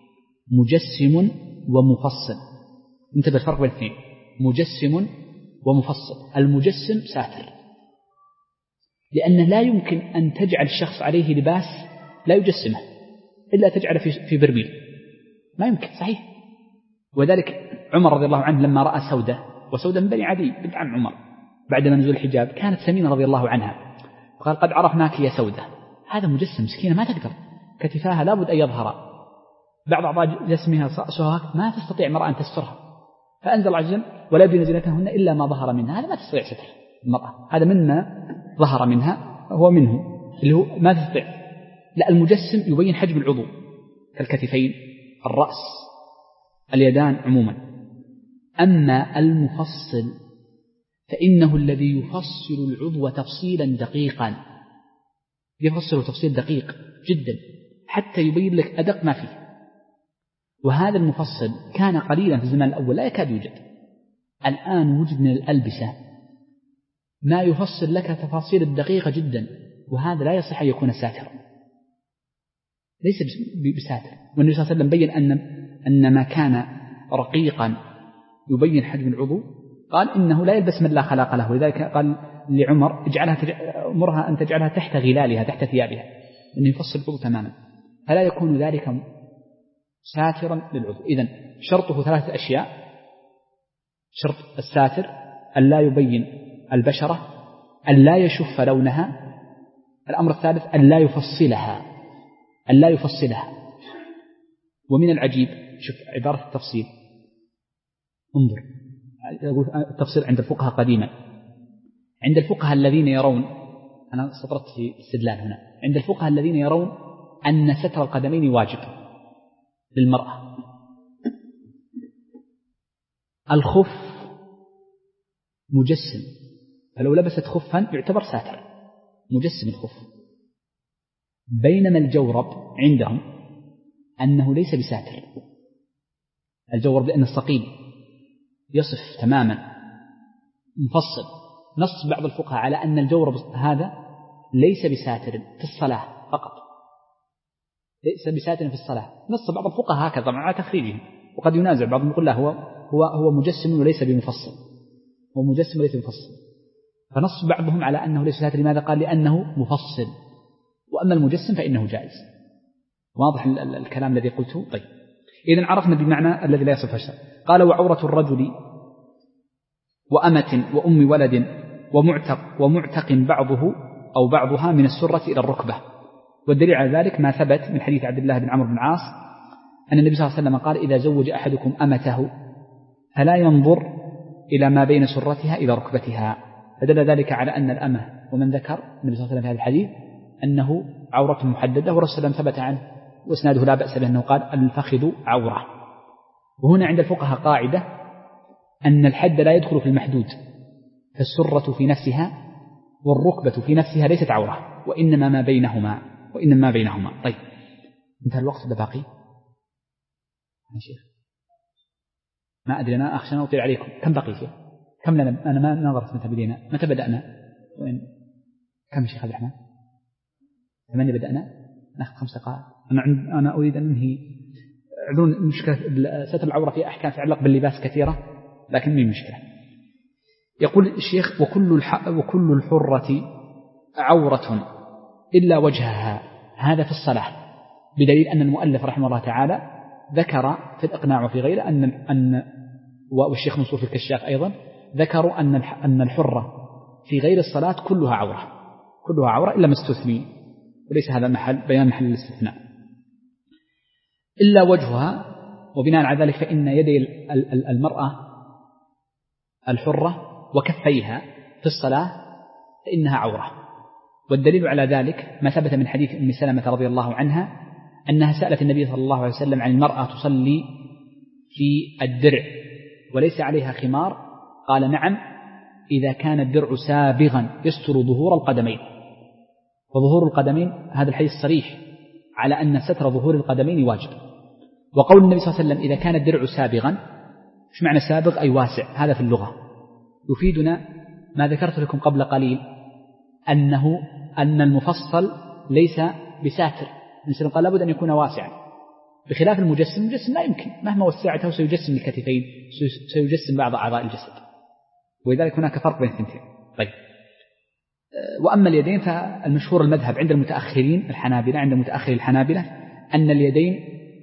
مجسم ومفصل. انتبه الفرق بين الاثنين: مجسم ومفصل. المجسم ساتر لأنه لا يمكن أن تجعل الشخص عليه لباس لا يجسمه إلا تجعل في برميل، ما يمكن صحيح. وذلك عمر رضي الله عنه لما رأى سودة، وسودة من بني عدي بنت عم عمر، بعدما نزول الحجاب كانت سمينة رضي الله عنها، قال: قد عرفناك يا سودة، هذا مجسم مسكينة ما تقدر، كتفاها لابد أن يظهر، بعض أعضاء جسمها سهاك ما تستطيع المرأة أن تسترها، فأنزل عز وجل: ولا يبدين زينتهن إلا ما ظهر منها. هذا ما تستطيع ستر المرأة، هذا مما ظهر منها هو منه اللي هو ما تستطيع. لا، المجسم يبين حجم العضو كالكتفين، الرأس، اليدان عموما. أما المفصل فإنه الذي يفصل العضو تفصيلا دقيقا، يفصل تفصيل دقيق جدا حتى يبين لك أدق ما فيه. وهذا المفصل كان قليلا في الزمان الأول لا يكاد يوجد. الآن وجد من الألبسة ما يفصل لك تفاصيل الدقيقة جدا، وهذا لا يصح أن يكون ساترا، ليس بساتر. والنبي صلى الله عليه وسلم بين أن أن ما كان رقيقا يبين حجم العضو قال إنه لا يلبس من لا خلاق له. ولذلك قال لعمر: اجعلها تج... أمرها أن تجعلها تحت غلالها، تحت ثيابها، أنه يفصل العضو تماما، فلا يكون ذلك ساترا للعضو. إذن شرطه ثلاثة أشياء: شرط الساتر أن لا يبين البشرة، أن لا يشف لونها، الأمر الثالث أن لا يفصلها، أن لا يفصلها. ومن العجيب شوف عبارة التفصيل، انظر التفصيل عند الفقهاء قديما، عند الفقهاء الذين يرون، أنا سطرت في استدلال هنا، عند الفقهاء الذين يرون أن ستر القدمين واجب للمرأة. الخف مجسم، فلو لبست خفا يعتبر ساتر، مجسم الخف. بينما الجورب عندهم أنه ليس بساتر، الجورب لأن الصقيل يصف تماما مفصل. نص بعض الفقهاء على أن الجورب هذا ليس بساتر في الصلاة فقط، ليس بساتر في الصلاة. نص بعض الفقهاء هكذا طبعا على تخريجهم، وقد ينازع بعضهم يقول لا، هو هو هو مجسم وليس بمفصل، هو مجسم وليس بمفصل. فنص بعضهم على أنه ليس بساتر. لماذا؟ قال: لأنه مفصل. وأما المجسم فإنه جائز. واضح الكلام الذي قلته؟ طيب، إذن عرفنا بمعنى الذي لا يصف الشرع. قال وعورة الرجل وأمة وأم ولد ومعتق ومعتق بعضه أو بعضها من السرة إلى الركبة. والدليل على ذلك ما ثبت من حديث عبد الله بن عمرو بن العاص أن النبي صلى الله عليه وسلم قال إذا زوج أحدكم أمته فلا ينظر إلى ما بين سرتها إلى ركبتها. فدل ذلك على أن الأمة ومن ذكر النبي صلى الله عليه وسلم في هذا الحديث أنه عورة محددة، ورسول الله ثبت عنه وإسناده لا بأس به أنه قال الفخذ عورة. وهنا عند الفقهاء قاعدة أن الحد لا يدخل في المحدود، فالسرة في نفسها والركبة في نفسها ليست عورة، وإنما ما بينهما وإنما ما بينهما. طيب، انتهى الوقت ده باقي يا شيخ؟ ما أدري، أنا أخشى أن أطيل عليكم. كم بقي شيخ؟ كم لنا؟ أنا ما نظرت متى بدينا، متى بدأنا؟ وين؟ كم شيخ عبد الرحمن؟ ثمانية بدأنا، ناخذ خمس دقائق. أنا عند أنا أريد أن أنهي. عذرون، المشكلة ستر العورة في أحكام تتعلق باللباس كثيرة، لكن من مشكلة. يقول الشيخ وكل الح... وكل الحرة عورة إلا وجهها، هذا في الصلاة، بدليل أن المؤلف رحمه الله تعالى ذكر في الإقناع وفي غيره أن أن والشيخ منصور في الكشاف أيضا ذكروا أن أن الحرة في غير الصلاة كلها عورة، كلها عورة إلا ما استثني، وليس هذا محل بيان محل الاستثناء. إلا وجهها، وبناء على ذلك فإن يدي المرأة الحرة وكفيها في الصلاة فإنها عورة. والدليل على ذلك ما ثبت من حديث أم سلمة رضي الله عنها أنها سألت النبي صلى الله عليه وسلم عن المرأة تصلي في الدرع وليس عليها خمار، قال نعم إذا كان الدرع سابغا يستر ظهور القدمين. وظهور القدمين هذا الحديث صريح على أن ستر ظهور القدمين واجب. وقول النبي صلى الله عليه وسلم إذا كان الدرع سابغا، إيش معنى سابغ؟ أي واسع. هذا في اللغة يفيدنا ما ذكرت لكم قبل قليل أنه أن المفصل ليس بساتر، الإنسان قال لابد أن يكون واسعا، بخلاف المجسم. المجسم لا يمكن مهما وسعته سيجسم الكتفين، سيجسم بعض أعضاء الجسد، ولذلك هناك فرق بين الثنتين. طيب، وأما اليدين فالمشهور المذهب عند المتأخرين الحنابلة، عند متأخر الحنابلة أن اليدين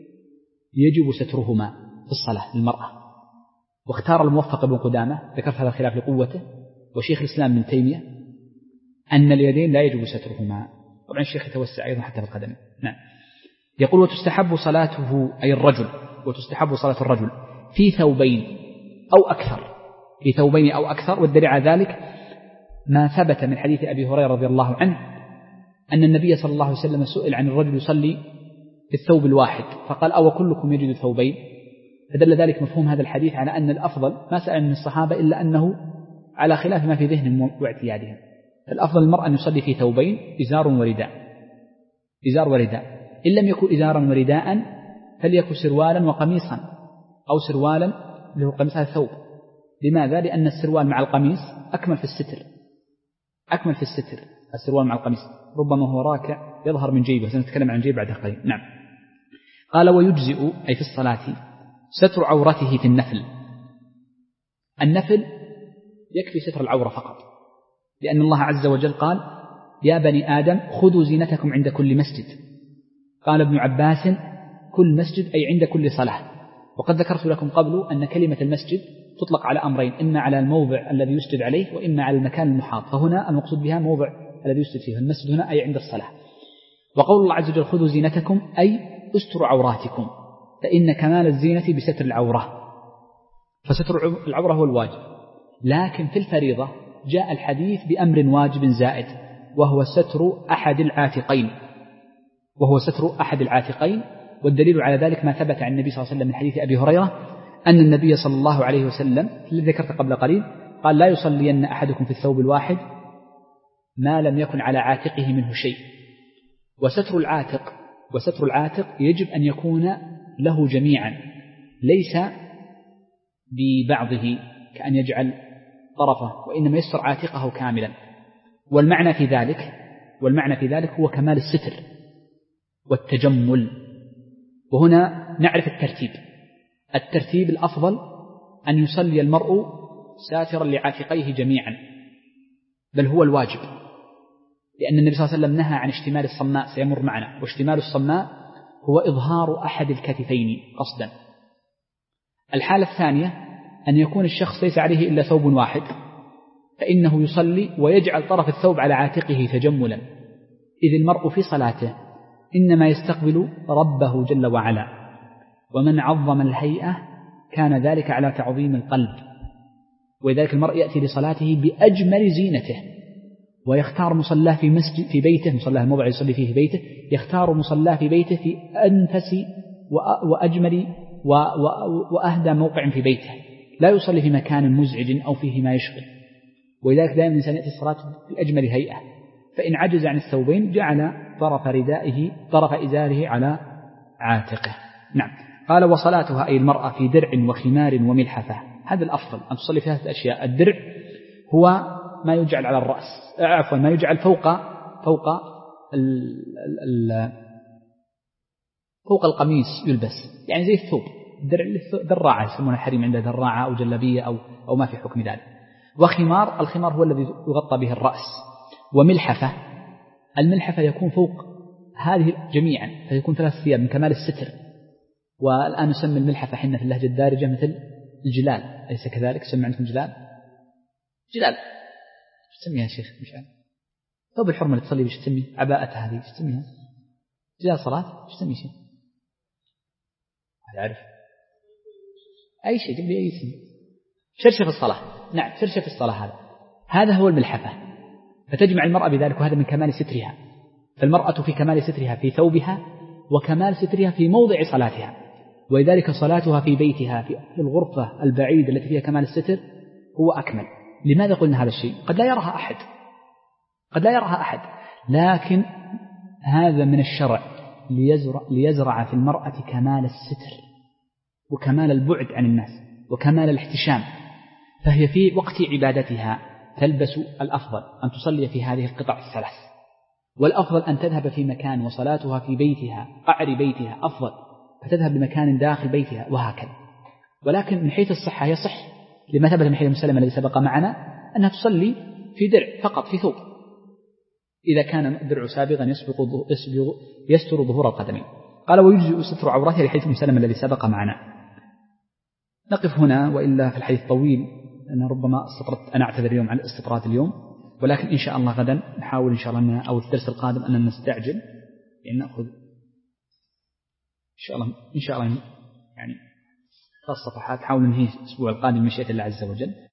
يجب سترهما في الصلاة للمرأة. واختار الموفق ابن قدامة، ذكرت هذا الخلاف لقوته، وشيخ الإسلام ابن تيمية أن اليدين لا يجب سترهما. طبعا الشيخ يتوسع أيضا حتى في القدم. نعم. يقول وتستحب صلاته أي الرجل، وتستحب صلاة الرجل في ثوبين أو أكثر، في ثوبين أو أكثر. والدليل على ذلك ما ثبت من حديث أبي هريرة رضي الله عنه أن النبي صلى الله عليه وسلم سئل عن الرجل يصلي في الثوب الواحد فقال أو كلكم يجد ثوبين، فدل ذلك مفهوم هذا الحديث على أن الأفضل ما سأل من الصحابة إلا أنه على خلاف ما في ذهنهم واعتيادهم. الأفضل المرأة أن يصلي في ثوبين، إزار ورداء، إزار ورداء. إن لم يكن إزارا ورداء فليكن سروالا وقميصا، أو سروالا اللي هو قميص هذا ثوب. لماذا؟ لأن السروال مع القميص أكمل في الستر، أكمل في الستر السروال مع القميص، ربما هو راكع يظهر من جيبه، سنتكلم عن جيب بعد قليل. نعم. قال ويجزئ أي في الصلاة ستر عورته في النفل. النفل يكفي ستر العورة فقط، لأن الله عز وجل قال يا بني آدم خذوا زينتكم عند كل مسجد. قال ابن عباس كل مسجد أي عند كل صلاة. وقد ذكرت لكم قبل أن كلمة المسجد تطلق على أمرين، إما على الموضع الذي يسجد عليه وإما على المكان المحاط، فهنا المقصود بها موضع الذي يسجد فيه. المسجد هنا أي عند الصلاة. وقول الله عز وجل خذوا زينتكم أي استروا عوراتكم، فإن كمال الزينة بستر العورة، فستر العورة هو الواجب. لكن في الفريضة جاء الحديث بأمر واجب زائد، وهو ستر أحد العاتقين، وهو ستر أحد العاتقين. والدليل على ذلك ما ثبت عن النبي صلى الله عليه وسلم من حديث أبي هريرة أن النبي صلى الله عليه وسلم الذي ذكرت قبل قليل قال لا يصلين أحدكم في الثوب الواحد ما لم يكن على عاتقه منه شيء. وستر العاتق وستر العاتق يجب أن يكون له جميعا، ليس ببعضه كأن يجعل طرفه، وإنما يستر عاتقه كاملا. والمعنى في ذلك والمعنى في ذلك هو كمال الستر والتجمل. وهنا نعرف الترتيب. الترتيب الأفضل أن يصلي المرء ساترا لعاتقيه جميعا، بل هو الواجب، لأن النبي صلى الله عليه وسلم نهى عن اشتمال الصماء سيمر معنا، واشتمال الصماء هو إظهار أحد الكتفين قصدا. الحالة الثانية أن يكون الشخص ليس عليه إلا ثوب واحد، فإنه يصلي ويجعل طرف الثوب على عاتقه تجملا، إذ المرء في صلاته إنما يستقبل ربه جل وعلا، ومن عظم الهيئة كان ذلك على تعظيم القلب. ولذلك المرء يأتي لصلاته بأجمل زينته، ويختار مصلاه في مسجد في بيته، مصلاه الموضع يصلي فيه في بيته، يختار مصلاه في بيته في أنفس وأجمل وأهدى موقع في بيته، لا يصلي في مكان مزعج أو فيه ما يشغل. ولذلك دائما الإنسان يأتي الصلاة بأجمل هيئة، فإن عجز عن الثوبين جعل طرف ردائه طرف إزاره على عاتقه. نعم. قال وصلاتها أي المرأة في درع وخمار وملحفة، هذا الأفضل أن تصلي في ثلاثة أشياء. الدرع هو ما يجعل على الرأس، عفوا ما يجعل فوق فوق ال ال فوق القميص يلبس، يعني زي الثوب، الدرع دراعة يسمونها الحريم عند دراعة أو جلبية أو أو ما في حكم ذلك. وخمار، الخمار هو الذي يغطى به الرأس. وملحفة، الملحفة يكون فوق هذه جميعا، فيكون ثلاث ثياب من كمال الستر. والآن نسمي الملحفة حنا في اللهجة الدارجة مثل الجلال، أليس كذلك؟ سمع عندكم جلال؟ جلال تسميها شيخ مش عارف. ثوب الحرمة اللي تصلي بيش تسمي عباءة هذه ايش تسميها؟ جلال صلاة ايش تسمي شيء؟ أعرف أي شيء جيب لي أي اسم. شرشف الصلاة، نعم شرشف الصلاة هذا هذا هو الملحفة، فتجمع المرأة بذلك، وهذا من كمال سترها. فالمرأة في كمال سترها في ثوبها، وكمال سترها في موضع صلاتها. ولذلك صلاتها في بيتها في الغرفة البعيدة التي فيها كمال الستر هو أكمل. لماذا قلنا هذا الشيء؟ قد لا يراها أحد قد لا يراها أحد لكن هذا من الشرع ليزرع, ليزرع في المرأة كمال الستر وكمال البعد عن الناس وكمال الاحتشام. فهي في وقت عبادتها تلبس الأفضل أن تصلي في هذه القطع الثلاث، والأفضل أن تذهب في مكان وصلاتها في بيتها قعر بيتها أفضل، فتذهب لمكان داخل بيتها وهكذا. ولكن من حيث الصحة يصح لما ثبت من حديث مسلمة الذي سبق معنا أنها تصلي في درع فقط، في ثوب، إذا كان الدرع سابغا يسبق يستر ظهور القدمين. قال ويجزئ ستر عورتها لحديث مسلمة الذي سبق معنا. نقف هنا، وإلا في الحديث طويل، أنا ربما استطرت أنا أعتذر اليوم عن الاستطراد اليوم، ولكن إن شاء الله غدا نحاول إن شاء الله أن أو الدرس القادم أن نستعجل، يعني نأخذ إن شاء الله إن شاء الله يعني ثلاث صفحات، حاول ننهي الأسبوع القادم بمشيئة الله عز وجل.